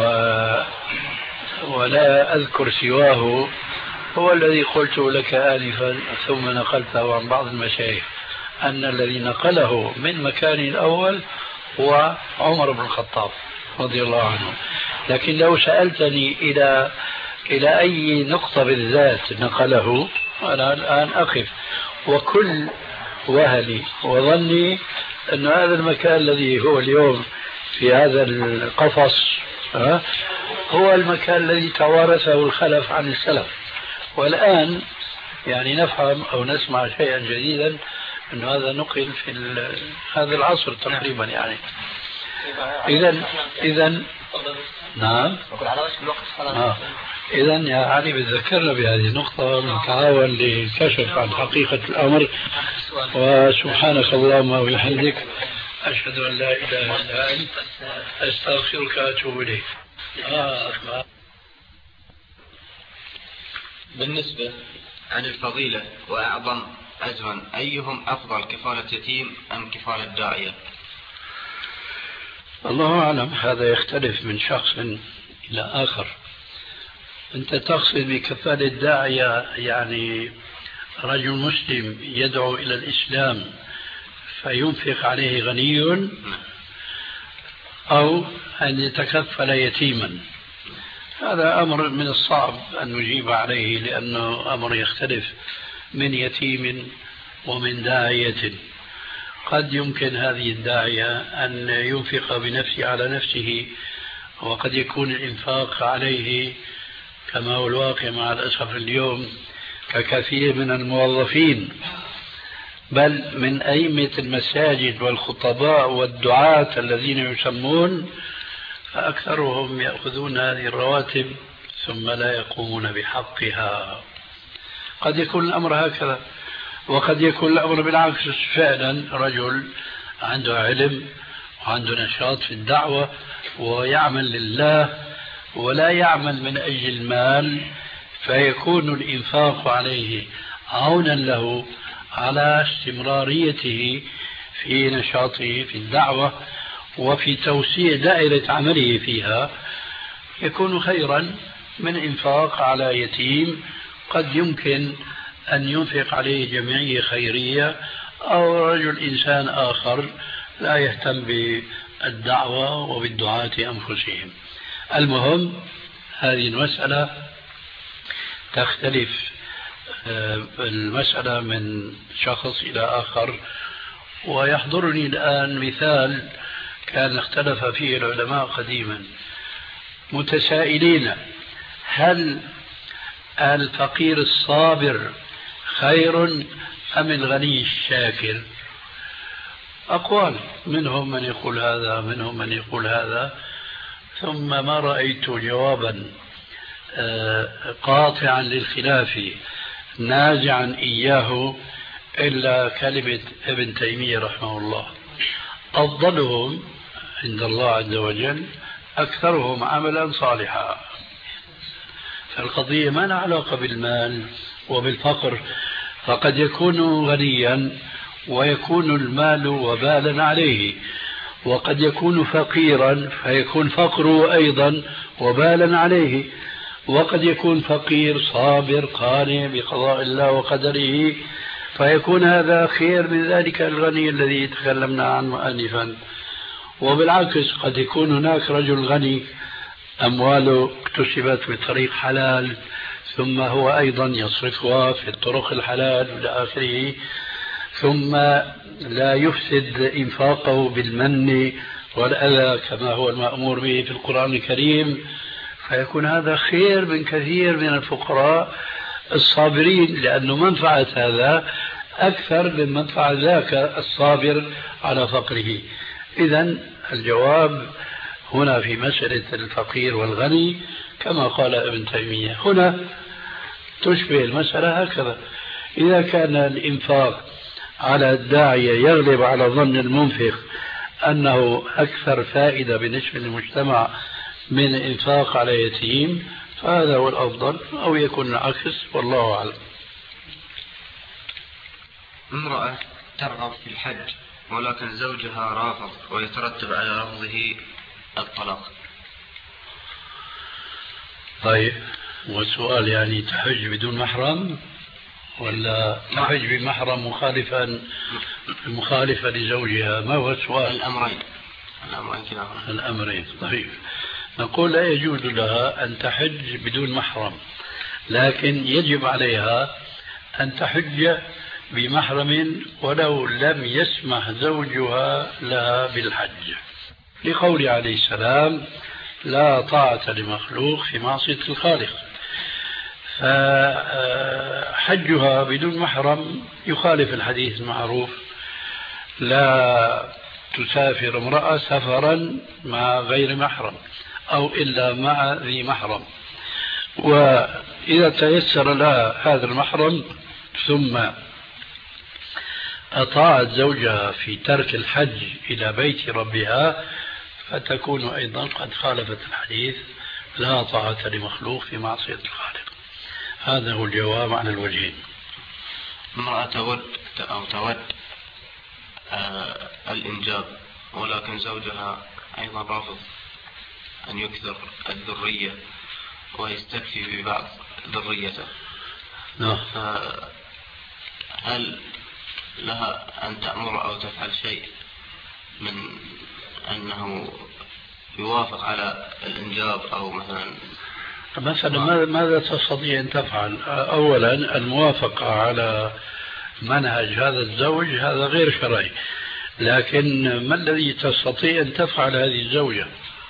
ولا أذكر سواه هو الذي قلت لك آنفا ثم نقلته عن بعض المشايخ أن الذي نقله من مكانه الأول هو عمر بن الخطاب رضي الله عنه. لكن لو سألتني إلى إلى أي نقطة بالذات نقله أنا الآن أقف، وكل وهلي وظني أن هذا المكان الذي هو اليوم في هذا القفص هو المكان الذي توارثه الخلف عن السلف، والآن يعني نفهم أو نسمع شيئا جديدا أن هذا نقل في هذا العصر تقريبا. يعني إذا إذا نعم آه. إذا يا علي بتذكرنا بهذه النقطة نتعاون لكشف عن حقيقة الأمر. وسبحانك اللهم وبحمدك أشهد أن لا إله إلا أنت أستغفرك وأتوب إليك. آه. بالنسبة عن الفضيلة وأعظم أجرا أيهم أفضل كفالة يتيم أم كفالة داعية؟ الله أعلم، هذا يختلف من شخص إلى آخر. أنت تقصد بكفالة الداعية يعني رجل مسلم يدعو إلى الإسلام فينفق عليه غني، أو أن يتكفل يتيما؟ هذا أمر من الصعب أن نجيب عليه، لأنه أمر يختلف من يتيم ومن داعية. قد يمكن هذه الداعية أن ينفق بنفسه على نفسه، وقد يكون الإنفاق عليه كما هو الواقع مع الأسف اليوم ككثير من الموظفين، بل من أئمة المساجد والخطباء والدعاة الذين يسمون، فأكثرهم يأخذون هذه الرواتب ثم لا يقومون بحقها. قد يكون الأمر هكذا، وقد يكون الأمر بالعكس، فعلا رجل عنده علم وعنده نشاط في الدعوة ويعمل لله ولا يعمل من أجل المال، فيكون الإنفاق عليه عونا له على استمراريته في نشاطه في الدعوة وفي توسيع دائرة عمله فيها، يكون خيرا من إنفاق على يتيم قد يمكن أن ينفق عليه جمعية خيرية أو رجل إنسان آخر لا يهتم بالدعوة وبالدعاة أنفسهم. المهم هذه المسألة تختلف المسألة من شخص إلى آخر. ويحضرني الآن مثال كان اختلف فيه العلماء قديما متسائلين: هل الفقير الصابر خير أم الغني الشاكر؟ أقوال، منهم من يقول هذا منهم من يقول هذا، ثم ما رأيت جوابا قاطعا للخلاف نازعا إياه إلا كلمة ابن تيمية رحمه الله: أفضلهم عند الله عز وجل أكثرهم عملا صالحا. فالقضية ما لها علاقة بالمال وبالفقر، فقد يكون غنيا ويكون المال وبالا عليه، وقد يكون فقيرا فيكون فقره أيضا وبالا عليه، وقد يكون فقير صابر قانع بقضاء الله وقدره فيكون هذا خير من ذلك الغني الذي تكلمنا عنه آنفا. وبالعكس قد يكون هناك رجل غني أمواله اكتسبت بطريق حلال ثم هو أيضا يصرفها في الطرق الحلال إلى آخره، ثم لا يفسد إنفاقه بالمن والأذى كما هو المأمور به في القرآن الكريم، فيكون هذا خير من كثير من الفقراء الصابرين، لأن منفعة هذا أكثر من منفعة ذاك الصابر على فقره. إذن الجواب هنا في مسألة الفقير والغني كما قال ابن تيمية. هنا تشبه المسألة هكذا: إذا كان الإنفاق على الداعية يغلب على ظن المنفق أنه أكثر فائدة بالنسبة للمجتمع من الإنفاق على يتيم فهذا هو الأفضل، أو يكون العكس، والله أعلم. امرأة ترغب في الحج ولكن زوجها رافض ويترتب على رفضه الطلاق. طيب، والسؤال يعني تحج بدون محرم ولا تحج بمحرم مخالفا مخالفة لزوجها؟ ما هو السؤال؟ الأمرين الأمرين كلاهما. الأمرين. طيب، نقول لا يجوز لها أن تحج بدون محرم، لكن يجب عليها أن تحج بمحرم ولو لم يسمح زوجها لها بالحج، لقول عليه السلام: لا طاعة لمخلوق في معصية الخالق. فحجها بدون محرم يخالف الحديث المعروف: لا تسافر امرأة سفرا مع غير محرم أو إلا مع ذي محرم. وإذا تيسر لها هذا المحرم ثم أطاعت زوجها في ترك الحج إلى بيت ربها فتكون أيضا قد خالفت الحديث: لا طاعة لمخلوق في معصية الخالق. هذا هو الجواب عن الوجهين. امرأة تود أو تود آه الإنجاب ولكن زوجها أيضا رافض أن يكثر الذرية ويستكفي ببعض ذريته. نعم. فهل لها أن تأمر أو تفعل شيء من أنه يوافق على الإنجاب أو مثلا مثلا ماذا تستطيع أن تفعل؟ أولا الموافقة على منهج هذا الزوج هذا غير شرعي، لكن ما الذي تستطيع أن تفعل هذه الزوجة؟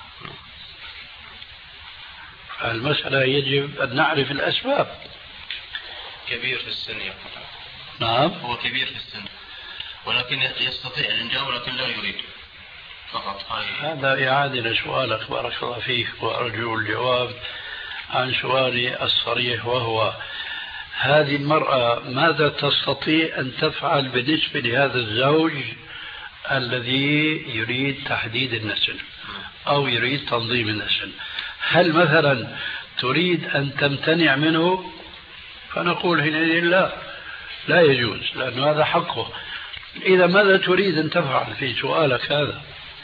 المسألة يجب أن نعرف الأسباب. كبير في السن يقول. نعم هو كبير في السن ولكن يستطيع الإنجاب ولكن لا يريد فقط. هذا إعادة سؤالك بارك الله فيك، وأرجو الجواب عن سؤالي الصريح، وهو هذه المرأة ماذا تستطيع أن تفعل بالنسبة لهذا الزوج الذي يريد تحديد النسل أو يريد تنظيم النسل؟ هل مثلا تريد أن تمتنع منه؟ فنقول حينئذ لا لا يجوز، لأن هذا حقه. إذا ماذا تريد أن تفعل في سؤالك هذا؟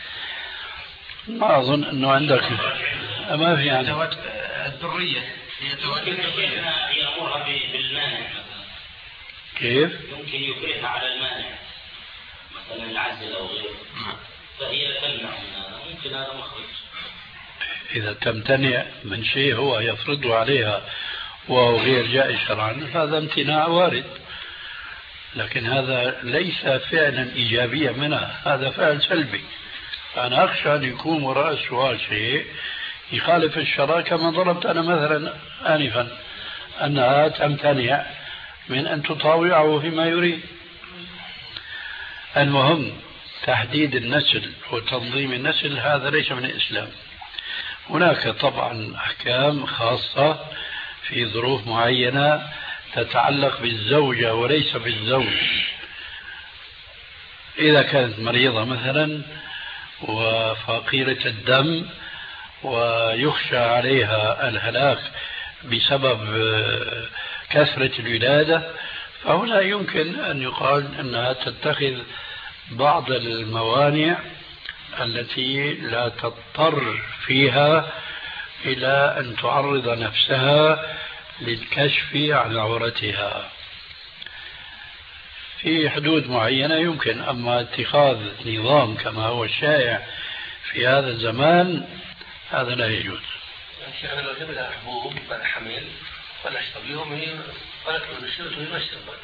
ما أظن أنه عندك ما في يعني الذرية يأمرها بالمانع. كيف؟ يمكن يكرهها على المانع مثلا العزل أو غيره، فهي تمنع من هذا، ممكن هذا مخرج. إذا تمتنع من شيء هو يفرضه عليها وهو غير جائز شرعا هذا امتناع وارد، لكن هذا ليس فعلا إيجابيا منها، هذا فعل سلبي. أنا أخشى أن يكون وراء السؤال شيء يخالف الشرع، كما ضربت أنا مثلا آنفا أنها تمتنع من أن تطاوعه فيما يريد. المهم تحديد النسل وتنظيم النسل هذا ليس من الإسلام. هناك طبعا أحكام خاصة في ظروف معينة تتعلق بالزوجة وليس بالزوج. إذا كانت مريضة مثلا وفقيرة الدم ويخشى عليها الهلاك بسبب كثرة الولادة، فهنا يمكن أن يقال أنها تتخذ بعض الموانع التي لا تضطر فيها إلى أن تعرض نفسها للكشف عن عورتها في حدود معينة يمكن. أما اتخاذ نظام كما هو الشائع في هذا الزمان هذا لا يجوز. شيخنا لو جبنا حبوب بعد حمل ولا اشتبيهم هي ولكن الشرط هي ما اشتبت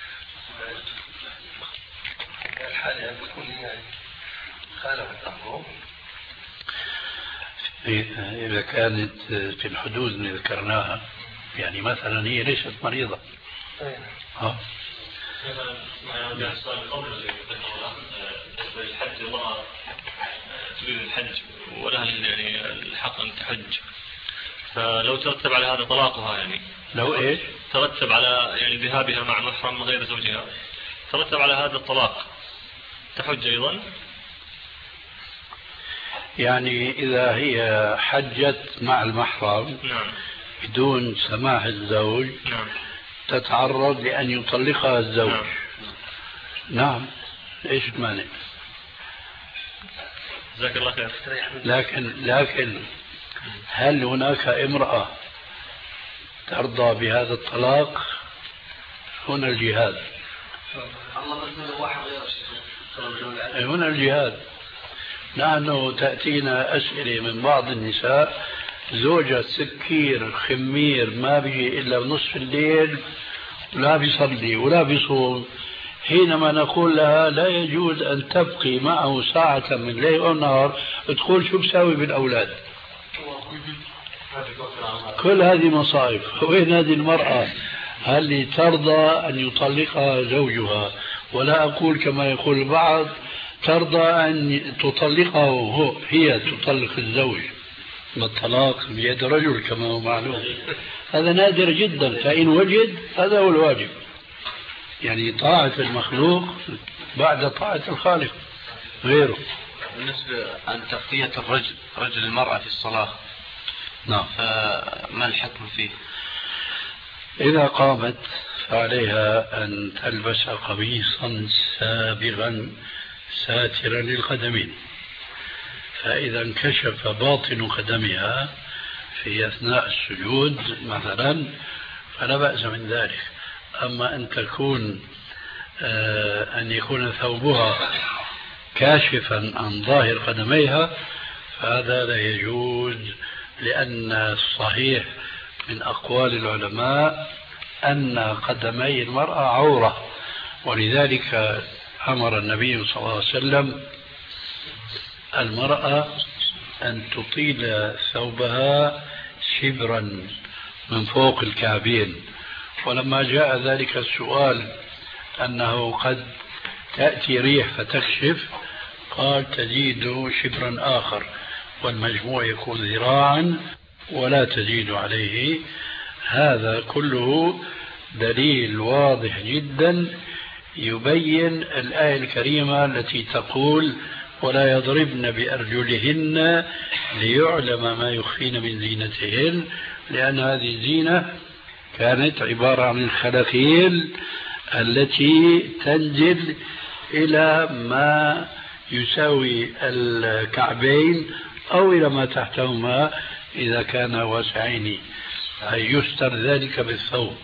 الحالة تكون يعني خالفت أمره. إذا كانت في الحدود اللي ذكرناها يعني مثلا هي ليست مريضة. ها ما السؤال قبل اللي ذكره الحج، المرأة تريد الحج ولها يعني الحق أن تحج، فلو ترتب على هذا طلاقها يعني لو إيش ترتب على يعني ذهابها مع محرم غير زوجها ترتب على هذا الطلاق تحج أيضا؟ يعني إذا هي حجت مع المحرم نعم بدون سماح الزوج نعم تتعرض لأن يطلقها الزوج. نعم, نعم. إيش المانع؟ جزاك الله خير. لكن لكن هل هناك امرأة ترضى بهذا الطلاق؟ هنا الجهاد. هنا الجهاد. نحن تأتينا أسئلة من بعض النساء زوجة سكير خمير ما بيجي إلا بنصف الليل ولا بيصلي ولا بيصوم، حينما نقول لها لا يجوز أن تبقي معه ساعة من ليل أو نهار تقول شو بساوي بالأولاد. كل هذه مصائب. وين هذه المرأة هل ترضى أن يطلقها زوجها؟ ولا أقول كما يقول البعض ترضى أن تطلقه هو هي تطلق الزوج. الطلاق بيد رجل كما هو معلوم، هذا نادر جدا، فإن وجد هذا هو الواجب، يعني طاعة المخلوق بعد طاعة الخالق غيره. بالنسبة عن تغطية الرجل رجل المرأة في الصلاة، نعم، ما الحكم فيه؟ إذا قامت فعليها أن تلبس قميصا سابغا ساترا للقدمين، فإذا انكشف باطن قدمها في أثناء السجود مثلا فلا بأس من ذلك. أما أن تكون آه أن يكون ثوبها كاشفا عن ظاهر قدميها فهذا لا يجوز، لأن الصحيح من أقوال العلماء أن قدمي المرأة عورة، ولذلك أمر النبي صلى الله عليه وسلم المرأة أن تطيل ثوبها شبرا من فوق الكعبين. ولما جاء ذلك السؤال أنه قد تأتي ريح فتكشف قال تزيد شبرا آخر، والمجموع يكون ذراعا ولا تزيد عليه. هذا كله دليل واضح جدا يبين الآية الكريمة التي تقول ولا يضربن بأرجلهن ليعلم ما يخفين من زينتهن، لأن هذه الزينة كانت عبارة عن الخلاخيل التي تنزل إلى ما يساوي الكعبين أو إلى ما تحتهما إذا كان واسعين، أي يستر ذلك بالثوب.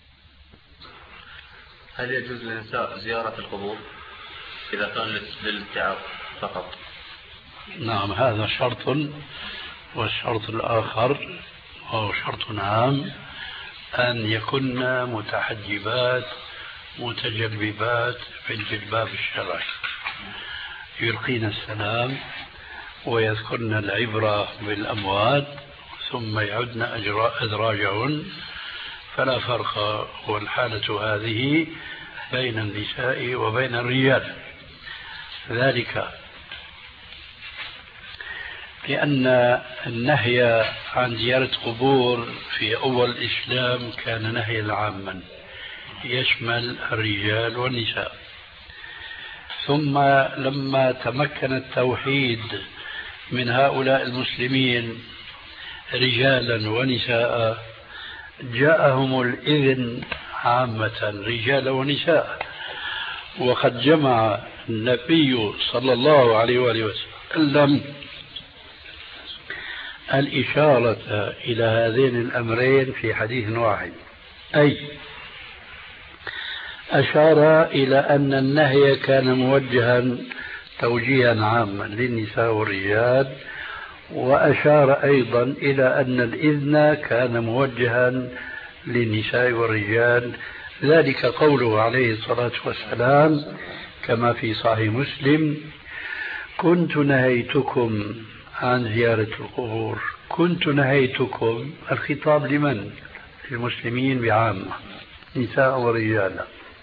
هل يجوز للنساء زيارة القبور إذا كان للاتعاظ فقط؟ نعم، هذا شرط. والشرط الآخر وهو شرط عام أن يكن متحجبات متجلبات في الجلباب الشرعي، يلقين السلام ويذكرن العبرة بالأموات ثم يعدن أدراجهن، فلا فرق والحالة هذه بين النساء وبين الرجال. ذلك لأن النهي عن زيارة قبور في أول الإسلام كان نهيا عاما يشمل الرجال والنساء، ثم لما تمكن التوحيد من هؤلاء المسلمين رجالا ونساء جاءهم الإذن عامة رجال ونساء. وقد جمع النبي صلى الله عليه وآله وسلم الإشارة إلى هذين الأمرين في حديث واحد، أي أشار إلى أن النهي كان موجها توجيها عاما للنساء والرجال، وأشار أيضا إلى أن الإذن كان موجها للنساء والرجال. ذلك قوله عليه الصلاة والسلام كما في صحيح مسلم: كنت نهيتكم عن زيارة القبور. كنت نهيتكم، الخطاب لمن؟ المسلمين بعامة، نساء ورجال.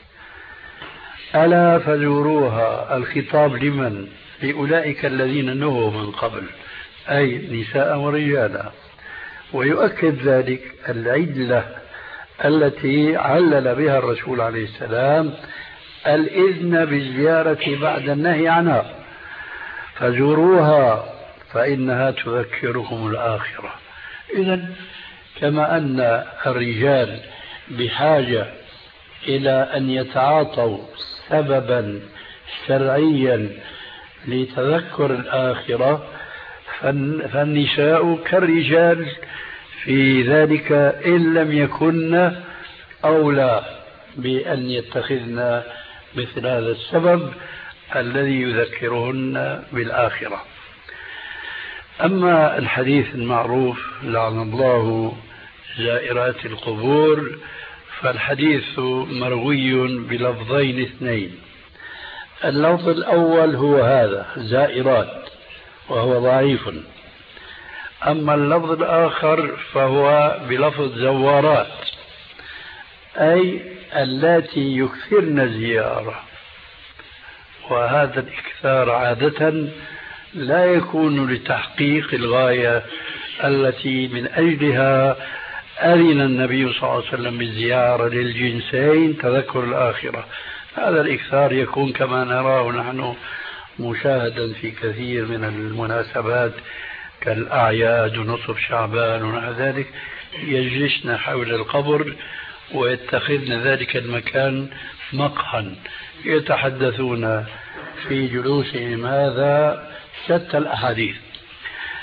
ألا فزوروها، الخطاب لمن؟ لأولئك الذين نهوا من قبل، أي نساء ورجالا. ويؤكد ذلك العلة التي علل بها الرسول عليه السلام الإذن بالزيارة بعد النهي عنها، فزوروها فإنها تذكركم الآخرة. إذن كما أن الرجال بحاجة إلى أن يتعاطوا سببا شرعيا لتذكر الآخرة، فالنساء كالرجال في ذلك إن لم يكن أولى بأن يتخذن مثل هذا السبب الذي يذكرهن بالآخرة. أما الحديث المعروف لعن الله زائرات القبور، فالحديث مروي بلفظين اثنين. اللفظ الأول هو هذا زائرات وهو ضعيف، أما اللفظ الآخر فهو بلفظ زوارات، أي التي يكثرن الزيارة. وهذا الإكثار عادة لا يكون لتحقيق الغاية التي من أجلها أذن النبي صلى الله عليه وسلم بالزيارة للجنسين تذكر الآخرة. هذا الإكثار يكون كما نراه نحن مشاهدا في كثير من المناسبات كالأعياد ونصف شعبان ونحو ذلك، يجلسن حول القبر ويتخذن ذلك المكان مقهى يتحدثون في جلوسهم هذا شتى الأحاديث.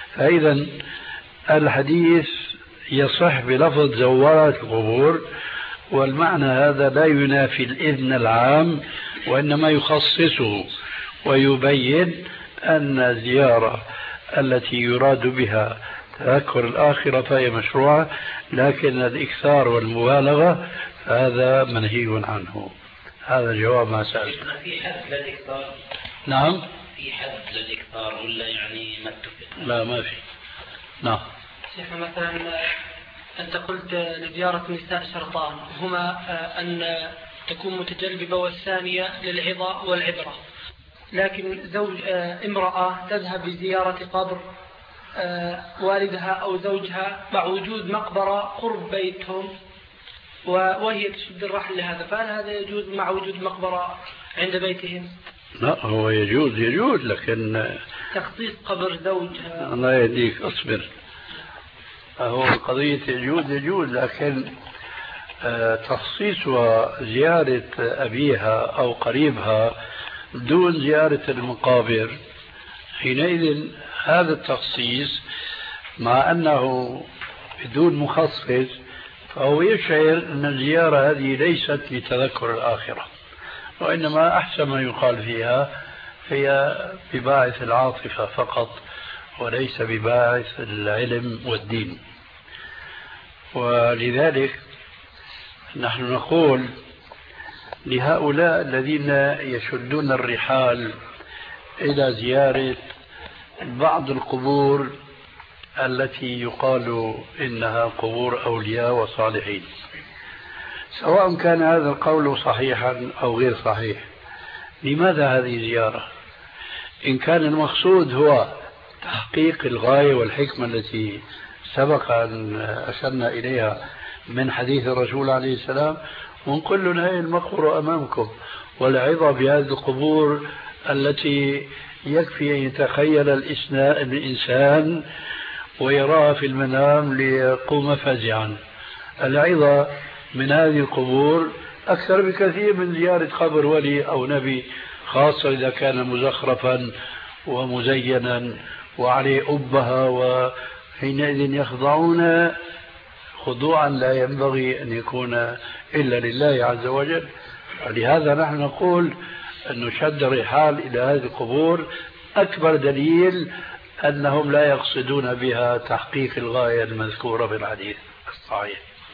فإذا الحديث يصح بلفظ زوارات القبور، والمعنى هذا لا ينافي الإذن العام، وإنما يخصصه ويبين أن الزيارة التي يراد بها تذكر الآخرة فهي مشروعة، لكن الإكثار والمبالغة هذا منهي عنه. هذا جواب ما سألت. في حد للإكثار؟ نعم في حد للإكثار ولا يعني ما اتفق؟ لا ما في. نعم شيخنا مثلا أنت قلت لزيارة النساء شرطان هما أن تكون متجلبة والثانية للعظة والعبرة، لكن زوج امرأة تذهب لزيارة قبر والدها أو زوجها مع وجود مقبرة قرب بيتهم وهي تشد الرحل لهذا، فهل هذا يجوز مع وجود مقبرة عند بيتهم؟ لا هو يجوز يجوز لكن تخصيص قبر زوجها. الله يهديك اصبر. هو قضية يجوز يجوز لكن تخصيص زيارة أبيها أو قريبها دون زيارة المقابر، حينئذ هذا التخصيص مع أنه بدون مخصص فهو يشعر أن الزيارة هذه ليست لتذكر الآخرة، وإنما أحسن ما يقال فيها هي بباعث العاطفة فقط وليس بباعث العلم والدين. ولذلك نحن نقول لهؤلاء الذين يشدون الرحال إلى زيارة بعض القبور التي يقال إنها قبور أولياء وصالحين، سواء كان هذا القول صحيحا أو غير صحيح، لماذا هذه الزيارة؟ إن كان المقصود هو تحقيق الغاية والحكمة التي سبق أن أشرنا إليها من حديث الرسول عليه السلام، ونقول لنا هي المقبرة أمامكم، والعظة بهذه القبور التي يكفي أن يتخيل الإنسان ويراها في المنام ليقوم فزعا. العظة من هذه القبور أكثر بكثير من زيارة قبر ولي أو نبي، خاصة إذا كان مزخرفا ومزينا وعليه أبها، وحينئذ يخضعون خضوعا لا ينبغي أن يكون إلا لله عز وجل. ولهذا نحن نقول أن شد الرحال إلى هذه القبور أكبر دليل أنهم لا يقصدون بها تحقيق الغاية المذكورة في الحديث الصحيح.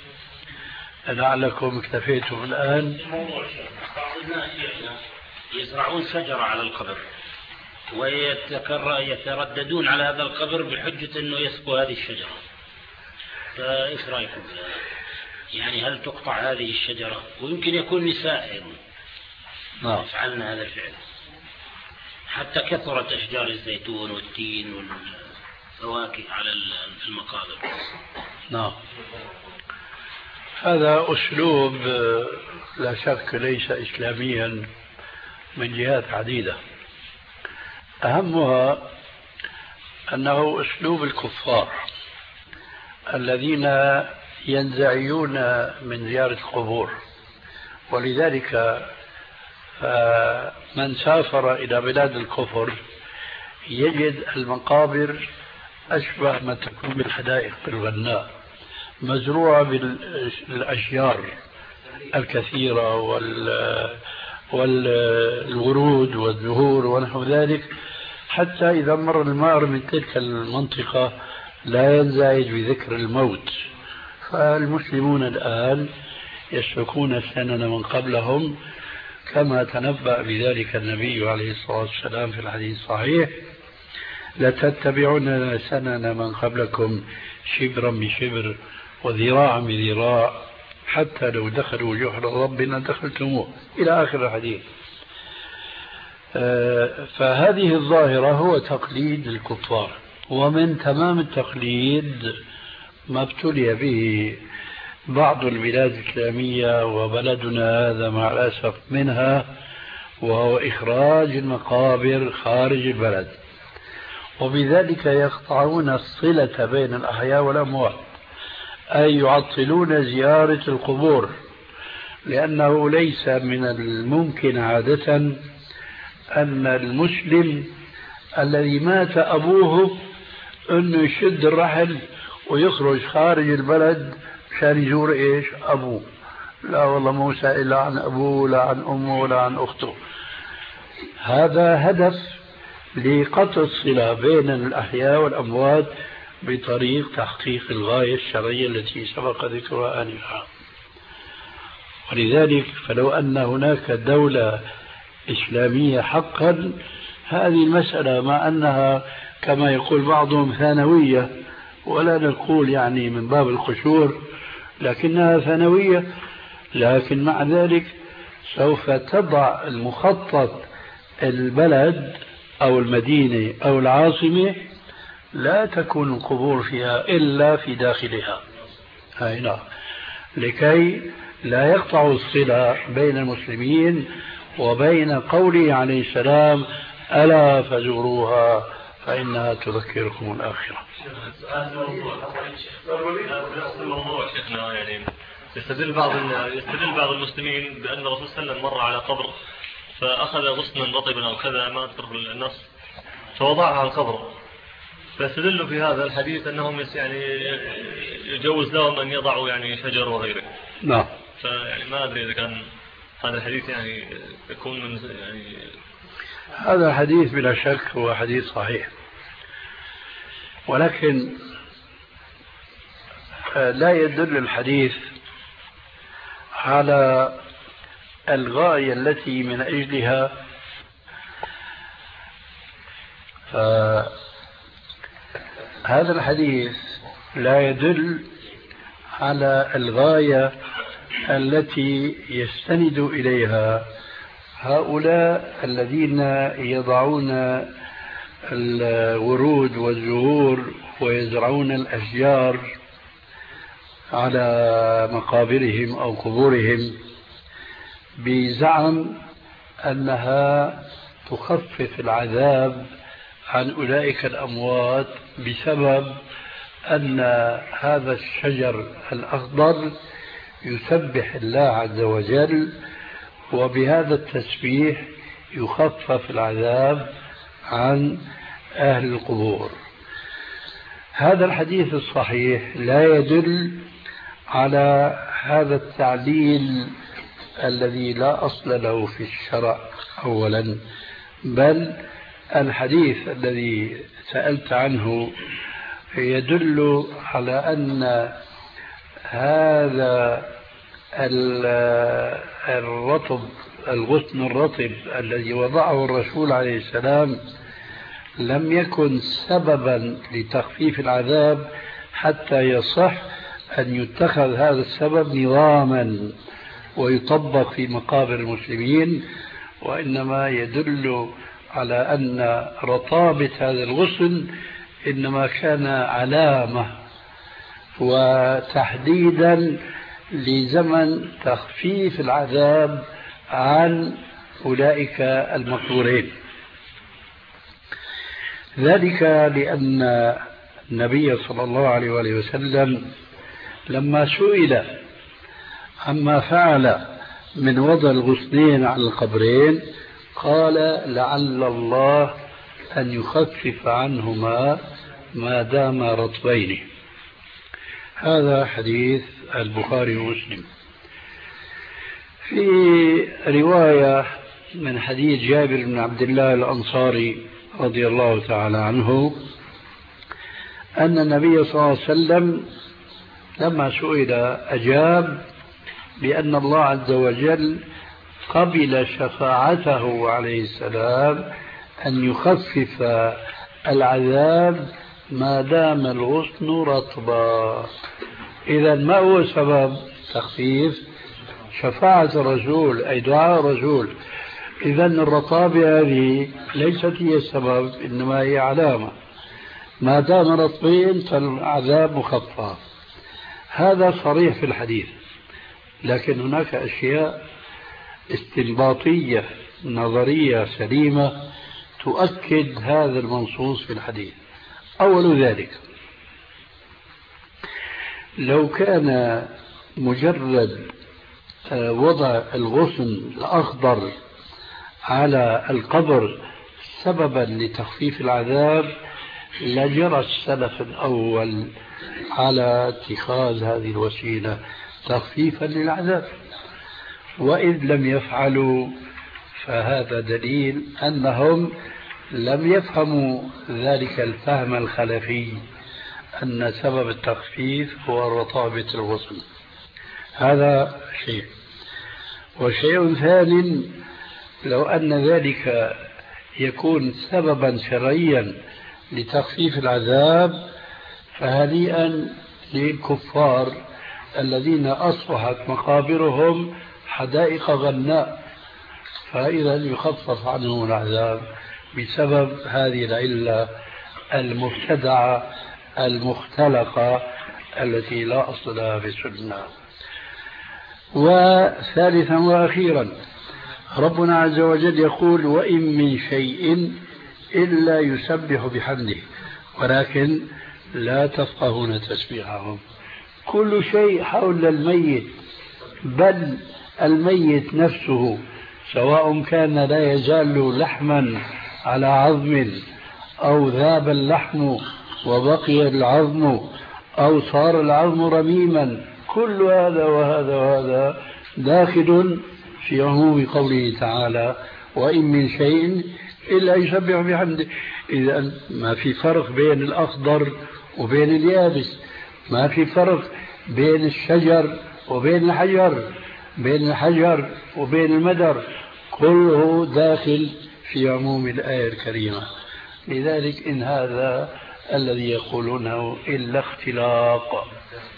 لعلكم اكتفيتم الآن. بعض الناس يزرعون شجرة على القبر ويترددون على هذا القبر بحجة أنه يسقوا هذه الشجرة، فإيش رأيكم؟ يعني هل تقطع هذه الشجرة؟ ويمكن يكون نساء أيضا نعم يفعلن هذا الفعل، حتى كثرت أشجار الزيتون والتين والفواكه على المقابر. نعم هذا أسلوب لا شك ليس إسلاميا من جهات عديدة، أهمها أنه أسلوب الكفار الذين ينزعجون من زيارة القبور. ولذلك من سافر إلى بلاد الكفر يجد المقابر أشبه ما تكون بالحدائق الغناء، مزروعة بالأشجار الكثيرة والورود والزهور ونحو ذلك، حتى إذا مر المار من تلك المنطقة لا ينزعج بذكر الموت. فالمسلمون الآن يسلكون سنن من قبلهم كما تنبأ بذلك النبي عليه الصلاة والسلام في الحديث الصحيح: لتتبعون سنن من قبلكم شبرا بشبر وذراعا بذراع حتى لو دخلوا جحر ربنا دخلتموه، إلى آخر الحديث. فهذه الظاهرة هو تقليد الكفار، ومن تمام التقليد ما ابتلي به بعض البلاد الإسلامية وبلدنا هذا مع الأسف منها، وهو إخراج المقابر خارج البلد، وبذلك يقطعون الصلة بين الأحياء والأموات، أي يعطلون زيارة القبور، لأنه ليس من الممكن عادة أن المسلم الذي مات أبوه انه يشد الرحل ويخرج خارج البلد مشان يزور ايش؟ ابوه. لا والله مو سائل لا عن ابوه ولا عن امه ولا عن اخته. هذا هدف لقطع الصلة بين الأحياء والأموات بطريق تحقيق الغاية الشرعية التي سبق ذكرها آنفا. ولذلك فلو أن هناك دولة إسلامية حقا، هذه المسألة مع أنها كما يقول بعضهم ثانوية، ولا نقول يعني من باب القشور، لكنها ثانوية، لكن مع ذلك سوف تضع المخطط البلد أو المدينة أو العاصمة لا تكون القبور فيها إلا في داخلها. هنا لكي لا يقطع الصلة بين المسلمين وبين قوله عليه السلام ألا فزوروها فإنها تذكركم الآخرة. الموضوع شيخنا يعني يستدل بعض يستدل بعض المسلمين بأن الرسول صلى الله عليه وسلم مر على قبر فأخذ غصنا رطبا أو كذا ما أذكر النص فوضعها على القبر، فاستدلوا في هذا الحديث أنهم يعني يجوز لهم أن يضعوا يعني شجر وغيره. نعم. فيعني ما أدري إذا كان هذا الحديث يعني يكون من يعني هذا الحديث بلا شك هو حديث صحيح، ولكن لا يدل الحديث على الغاية التي من أجلها فهذا الحديث لا يدل على الغاية التي يستند إليها هؤلاء الذين يضعون الورود والزهور ويزرعون الأشجار على مقابرهم أو قبورهم بزعم أنها تخفف العذاب عن أولئك الأموات بسبب أن هذا الشجر الأخضر يسبح الله عز وجل، وبهذا التسبيح يخفف العذاب عن أهل القبور. هذا الحديث الصحيح لا يدل على هذا التعليل الذي لا أصل له في الشرع أولا، بل الحديث الذي سألت عنه يدل على أن هذا الرطب الغصن الرطب الذي وضعه الرسول عليه السلام لم يكن سببا لتخفيف العذاب حتى يصح أن يتخذ هذا السبب نظاما ويطبق في مقابر المسلمين، وإنما يدل على أن رطابة هذا الغصن إنما كان علامة وتحديدا لزمن تخفيف العذاب عن أولئك المقبورين. ذلك لأن النبي صلى الله عليه وآله وسلم لما سئل عما فعل من وضع الغصنين على القبرين قال لعل الله أن يخفف عنهما ما دام رطبين. هذا حديث البخاري ومسلم. في رواية من حديث جابر بن عبد الله الأنصاري رضي الله تعالى عنه أن النبي صلى الله عليه وسلم لما سئل أجاب بأن الله عز وجل قبل شفاعته عليه السلام أن يخفف العذاب ما دام الغصن رطبا. إذا ما هو سبب تخفيف؟ شفاعة الرسول أي دعاء الرسول. إذا الرطابة هذه ليست هي السبب، إنما هي علامة. ما دام رطبين فالعذاب مخفف. هذا صريح في الحديث، لكن هناك أشياء استنباطية نظرية سليمة تؤكد هذا المنصوص في الحديث. أول ذلك لو كان مجرد وضع الغصن الأخضر على القبر سببا لتخفيف العذاب لجرى السلف الأول على اتخاذ هذه الوسيلة تخفيفا للعذاب، وإذ لم يفعلوا فهذا دليل أنهم لم يفهموا ذلك الفهم الخلفي أن سبب التخفيف هو رطابة الغسل. هذا شيء. وشيء ثاني، لو أن ذلك يكون سببا شرعيا لتخفيف العذاب فهنيئا للكفار الذين أصبحت مقابرهم حدائق غناء، فإذا يخفف عنهم العذاب بسبب هذه العلة المبتدعة المختلقة التي لا أصل لها في السنة. وثالثا وأخيرا، ربنا عز وجل يقول: وإن من شيء إلا يسبح بحمده ولكن لا تفقهون تسبيحهم. كل شيء حول الميت، بل الميت نفسه سواء كان لا يزال لحما على عظم أو ذاب اللحم وبقي العظم أو صار العظم رميما، كل هذا وهذا وهذا داخل في عموم قوله تعالى: وإن من شيء إلا يسبح بحمده. إذا ما في فرق بين الأخضر وبين اليابس، ما في فرق بين الشجر وبين الحجر، بين الحجر وبين المدر، كله داخل في عموم الآية الكريمة. لذلك إن هذا الذي يقولونه إلا اختلاق.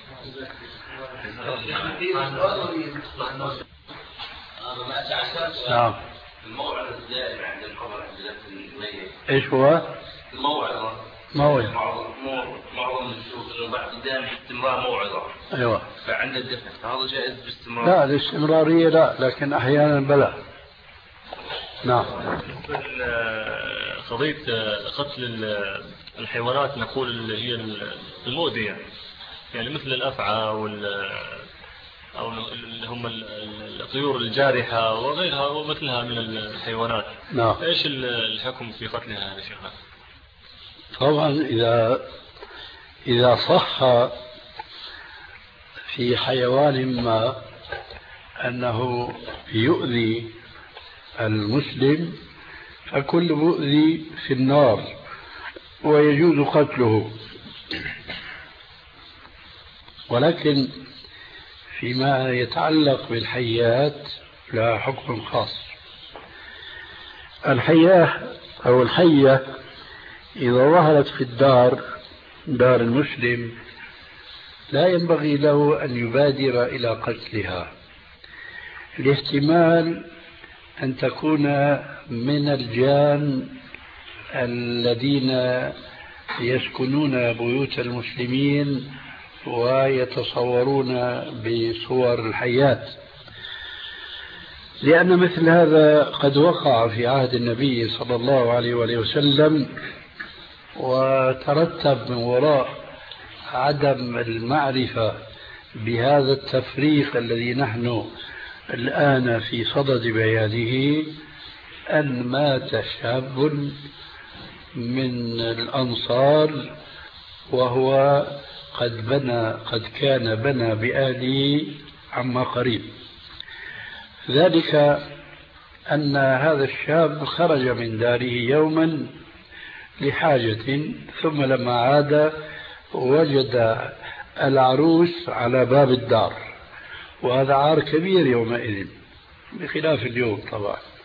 نعم. الموعظة الدائمة عند القبر عند الميت ايش هو؟ الموعظة. موعظة. معظم الشيوخ انه بعد دائما استمرار موعظة. ايوه. فعند الدفن فهذا جائز باستمرار؟ لا، الاستمرارية لا، لكن احيانا بلا. نعم. قضية قتل الحيوانات نقول اللي هي المؤذية، يعني مثل الأفعى وال أو اللي هم الطيور الجارحة وغيرها ومثلها من الحيوانات. نعم. إيش الحكم في قتلها يا شيخنا؟ طبعا إذا إذا صح في حيوان ما أنه يؤذي المسلم فكل مؤذي في النار ويجوز قتله، ولكن فيما يتعلق بالحيات لها حكم خاص. الحياة أو الحية إذا ظهرت في الدار، دار المسلم، لا ينبغي له أن يبادر إلى قتلها، لاحتمال أن تكون من الجان الذين يسكنون بيوت المسلمين ويتصورون بصور الحيات، لأن مثل هذا قد وقع في عهد النبي صلى الله عليه وآله وسلم، وترتب من وراء عدم المعرفة بهذا التفريق الذي نحن الآن في صدد بيانه أن مات شاب من الأنصار وهو قد بنى قد كان بنى بأهله عما قريب. ذلك أن هذا الشاب خرج من داره يوما لحاجة، ثم لما عاد وجد العروس على باب الدار، وهذا عار كبير يومئذ بخلاف اليوم طبعا.